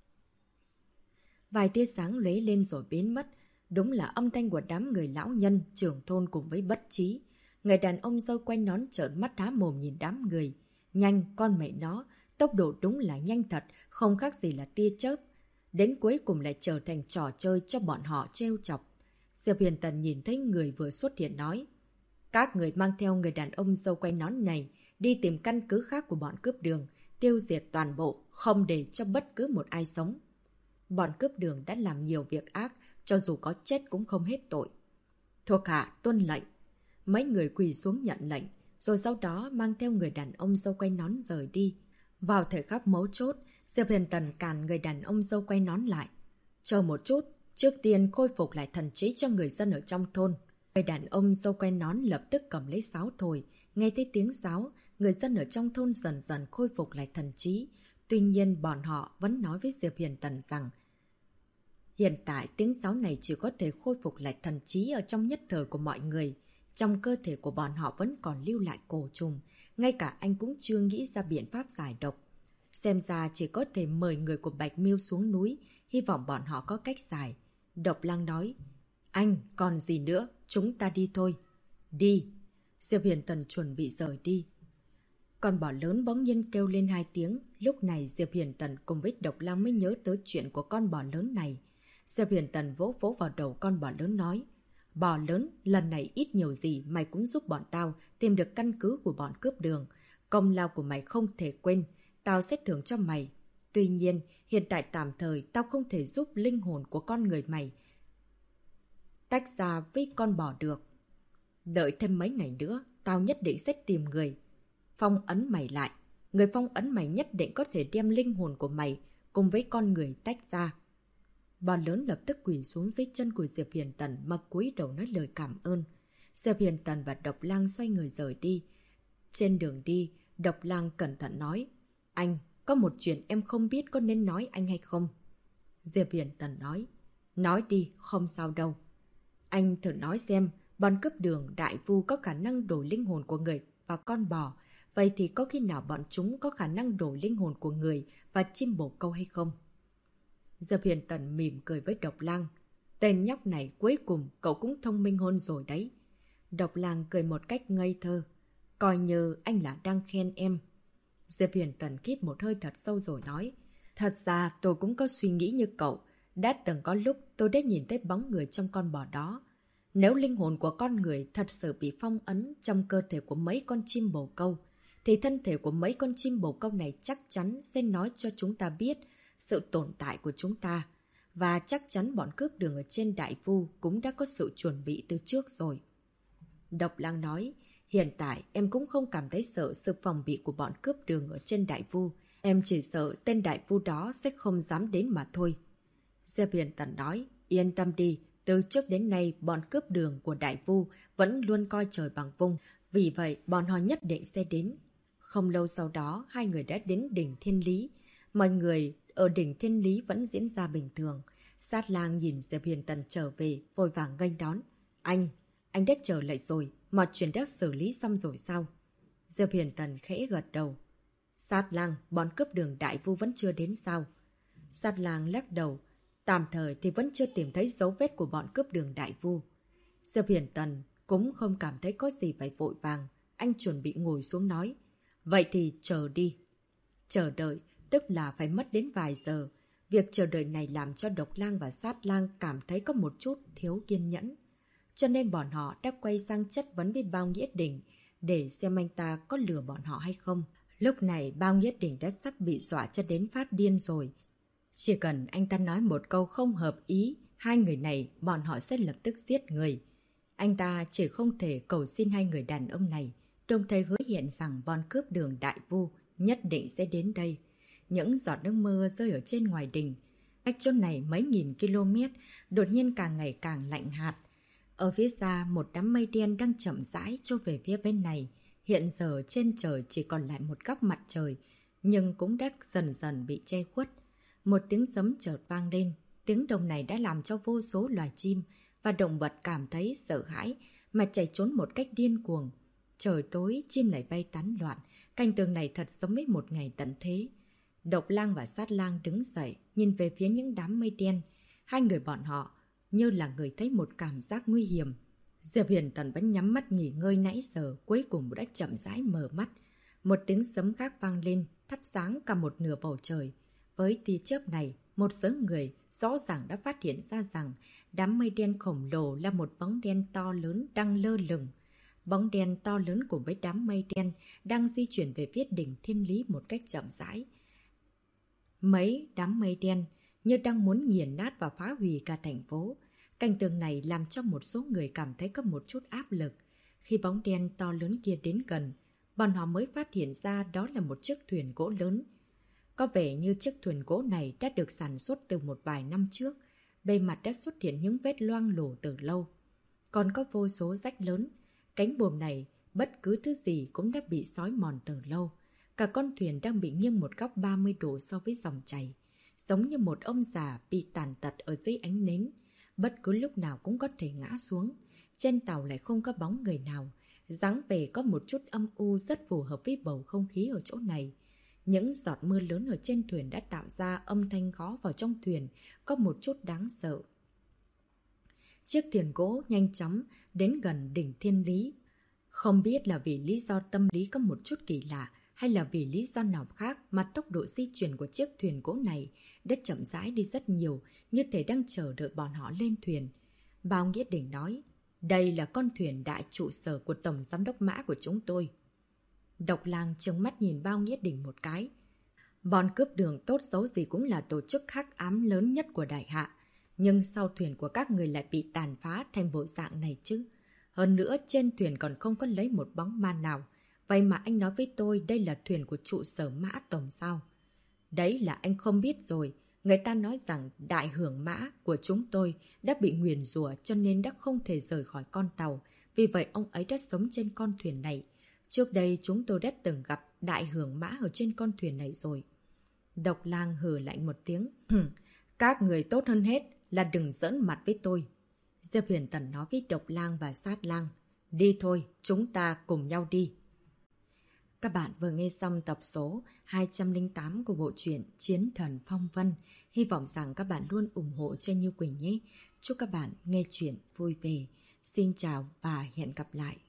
Vài tia sáng lóe lên rồi biến mất. Đúng là âm thanh của đám người lão nhân, trưởng thôn cùng với Bất Trí. Người đàn ông râu quay nón trợn mắt há mồm nhìn đám người. Nhanh, con mẹ nó, tốc độ đúng là nhanh thật, không khác gì là tia chớp. Đến cuối cùng lại trở thành trò chơi cho bọn họ trêu chọc. Diệp Huyền Tần nhìn thấy người vừa xuất hiện nói. Các người mang theo người đàn ông râu quay nón này đi tìm căn cứ khác của bọn cướp đường, tiêu diệt toàn bộ, không để cho bất cứ một ai sống. Bọn cướp đường đã làm nhiều việc ác, cho dù có chết cũng không hết tội. Thuộc hạ tuân lệnh. Mấy người quỳ xuống nhận lệnh, rồi sau đó mang theo người đàn ông râu quay nón rời đi. Vào thời khắc mấu chốt, Diệp Huyền Tần cản người đàn ông râu quay nón lại. Chờ một chút, trước tiên khôi phục lại thần trí cho người dân ở trong thôn. Người đàn ông râu quay nón lập tức cầm lấy sáo thổi. Nghe thấy tiếng sáo, người dân ở trong thôn dần dần khôi phục lại thần trí. Tuy nhiên bọn họ vẫn nói với Diệp Huyền Tần rằng hiện tại tiếng sáo này chỉ có thể khôi phục lại thần trí ở trong nhất thời của mọi người. Trong cơ thể của bọn họ vẫn còn lưu lại cổ trùng. Ngay cả anh cũng chưa nghĩ ra biện pháp giải độc. Xem ra chỉ có thể mời người của Bạch Miêu xuống núi, hy vọng bọn họ có cách giải. Độc Lang nói, anh, còn gì nữa, chúng ta đi thôi. Đi. Diệp Huyền Tần chuẩn bị rời đi. Con bò lớn bỗng nhiên kêu lên 2 tiếng, lúc này Diệp Huyền Tần cùng với Độc Lang mới nhớ tới chuyện của con bò lớn này. Diệp Huyền Tần vỗ vỗ vào đầu con bò lớn nói, bò lớn, lần này ít nhiều gì mày cũng giúp bọn tao tìm được căn cứ của bọn cướp đường. Công lao của mày không thể quên, tao sẽ thưởng cho mày. Tuy nhiên, hiện tại tạm thời tao không thể giúp linh hồn của con người mày tách ra với con bò được. Đợi thêm mấy ngày nữa, tao nhất định sẽ tìm người phong ấn mày lại. Người phong ấn mày nhất định có thể đem linh hồn của mày cùng với con người tách ra. Bò lớn lập tức quỳ xuống dưới chân của Diệp Huyền Tần mà cúi đầu nói lời cảm ơn. Diệp Huyền Tần và Độc Lang xoay người rời đi. Trên đường đi, Độc Lang cẩn thận nói, anh, có một chuyện em không biết có nên nói anh hay không? Diệp Huyền Tần nói đi, không sao đâu. Anh thử nói xem, bọn cướp đường đại vu có khả năng đổi linh hồn của người và con bò. Vậy thì có khi nào bọn chúng có khả năng đổi linh hồn của người và chim bồ câu hay không? Diệp Huyền Tần mỉm cười với Độc Lang. Tên nhóc này cuối cùng cậu cũng thông minh hơn rồi đấy. Độc Lang cười một cách ngây thơ. Coi như anh là đang khen em. Diệp Huyền Tần hít một hơi thật sâu rồi nói. Thật ra tôi cũng có suy nghĩ như cậu. Đã từng có lúc tôi đã nhìn thấy bóng người trong con bò đó. Nếu linh hồn của con người thật sự bị phong ấn trong cơ thể của mấy con chim bồ câu, thì thân thể của mấy con chim bồ câu này chắc chắn sẽ nói cho chúng ta biết sự tồn tại của chúng ta. Và chắc chắn bọn cướp đường ở trên Đại Vu cũng đã có sự chuẩn bị từ trước rồi. Độc Lang nói, hiện tại em cũng không cảm thấy sợ sự phòng bị của bọn cướp đường ở trên Đại Vu. Em chỉ sợ tên Đại Vu đó sẽ không dám đến mà thôi. Diệp Huyền Tần nói, yên tâm đi, từ trước đến nay bọn cướp đường của Đại Vu vẫn luôn coi trời bằng vung, vì vậy bọn họ nhất định sẽ đến. Không lâu sau đó, hai người đã đến đỉnh Thiên Lý. Mọi người ở đỉnh Thiên Lý vẫn diễn ra bình thường. Sát Lang nhìn Diệp Huyền Tần trở về, vội vàng nghênh đón. Anh đã trở lại rồi, mọi chuyện đã xử lý xong rồi sao? Diệp Huyền Tần khẽ gật đầu. Sát Lang, bọn cướp đường Đại Vu vẫn chưa đến sao? Sát Lang lắc đầu. Tạm thời thì vẫn chưa tìm thấy dấu vết của bọn cướp đường Đại Vu. Diệp Huyền Tần cũng không cảm thấy có gì phải vội vàng. Anh chuẩn bị ngồi xuống nói. Vậy thì chờ đi. Chờ đợi, tức là phải mất đến vài giờ. Việc chờ đợi này làm cho Độc Lang và Sát Lang cảm thấy có một chút thiếu kiên nhẫn. Cho nên bọn họ đã quay sang chất vấn với Bao Nghĩa Đỉnh để xem anh ta có lừa bọn họ hay không. Lúc này Bao Nghĩa Đỉnh đã sắp bị dọa cho đến phát điên rồi. Chỉ cần anh ta nói một câu không hợp ý, hai người này bọn họ sẽ lập tức giết người. Anh ta chỉ không thể cầu xin hai người đàn ông này, đồng thời hứa hẹn rằng bọn cướp đường Đại Vu nhất định sẽ đến đây. Những giọt nước mưa rơi ở trên ngoài đình. Cách chỗ này mấy nghìn km, đột nhiên càng ngày càng lạnh hạt. Ở phía xa, một đám mây đen đang chậm rãi trôi về phía bên này. Hiện giờ trên trời chỉ còn lại một góc mặt trời, nhưng cũng đã dần dần bị che khuất. Một tiếng sấm chợt vang lên. Tiếng động này đã làm cho vô số loài chim và động vật cảm thấy sợ hãi mà chạy trốn một cách điên cuồng. Trời tối, chim lại bay tán loạn. Cảnh tượng này thật giống với một ngày tận thế. Độc Lang và Sát Lang đứng dậy, nhìn về phía những đám mây đen. Hai người bọn họ như là người thấy một cảm giác nguy hiểm. Diệp Huyền Tần vẫn nhắm mắt nghỉ ngơi nãy giờ, cuối cùng đã chậm rãi mở mắt. Một tiếng sấm khác vang lên, thắp sáng cả một nửa bầu trời. Với tia chớp này, một số người rõ ràng đã phát hiện ra rằng đám mây đen khổng lồ là một bóng đen to lớn đang lơ lửng. Bóng đen to lớn cùng với đám mây đen đang di chuyển về phía đỉnh Thiên Lý một cách chậm rãi. Mấy đám mây đen như đang muốn nghiền nát và phá hủy cả thành phố. Cảnh tượng này làm cho một số người cảm thấy có một chút áp lực. Khi bóng đen to lớn kia đến gần, bọn họ mới phát hiện ra đó là một chiếc thuyền gỗ lớn. Có vẻ như chiếc thuyền gỗ này đã được sản xuất từ một vài năm trước. Bề mặt đã xuất hiện những vết loang lổ từ lâu. Còn có vô số rách lớn. Cánh buồm này, bất cứ thứ gì cũng đã bị xói mòn từ lâu. Cả con thuyền đang bị nghiêng một góc 30 độ so với dòng chảy. Giống như một ông già bị tàn tật ở dưới ánh nến. Bất cứ lúc nào cũng có thể ngã xuống. Trên tàu lại không có bóng người nào. Dáng vẻ có một chút âm u rất phù hợp với bầu không khí ở chỗ này. Những giọt mưa lớn ở trên thuyền đã tạo ra âm thanh gõ vào trong thuyền, có một chút đáng sợ. Chiếc thuyền gỗ nhanh chóng đến gần đỉnh Thiên Lý. Không biết là vì lý do tâm lý có một chút kỳ lạ hay là vì lý do nào khác mà tốc độ di chuyển của chiếc thuyền gỗ này đã chậm rãi đi rất nhiều, như thể đang chờ đợi bọn họ lên thuyền. Bao Nghĩa Đỉnh nói, đây là con thuyền đại trụ sở của tổng giám đốc Mã của chúng tôi. Độc Lang trừng mắt nhìn Bao Nghĩa Đỉnh một cái. Bọn cướp đường tốt xấu gì cũng là tổ chức hắc ám lớn nhất của Đại Hạ. Nhưng sao thuyền của các người lại bị tàn phá thành bộ dạng này chứ? Hơn nữa trên thuyền còn không có lấy một bóng ma nào. Vậy mà anh nói với tôi đây là thuyền của trụ sở Mã Tổng sao? Đấy là anh không biết rồi. Người ta nói rằng đại hưởng Mã của chúng tôi đã bị nguyền rủa cho nên đã không thể rời khỏi con tàu. Vì vậy ông ấy đã sống trên con thuyền này. Trước đây chúng tôi đã từng gặp đại hưởng Mã ở trên con thuyền này rồi. Độc Lang hừ lạnh một tiếng. Các người tốt hơn hết là đừng giỡn mặt với tôi. Diệp Huyền Tần nói với Độc Lang và Sát Lang. Đi thôi, chúng ta cùng nhau đi. Các bạn vừa nghe xong tập số 208 của bộ truyện Chiến Thần Phong Vân. Hy vọng rằng các bạn luôn ủng hộ cho Như Quỳnh nhé. Chúc các bạn nghe truyện vui vẻ. Xin chào và hẹn gặp lại.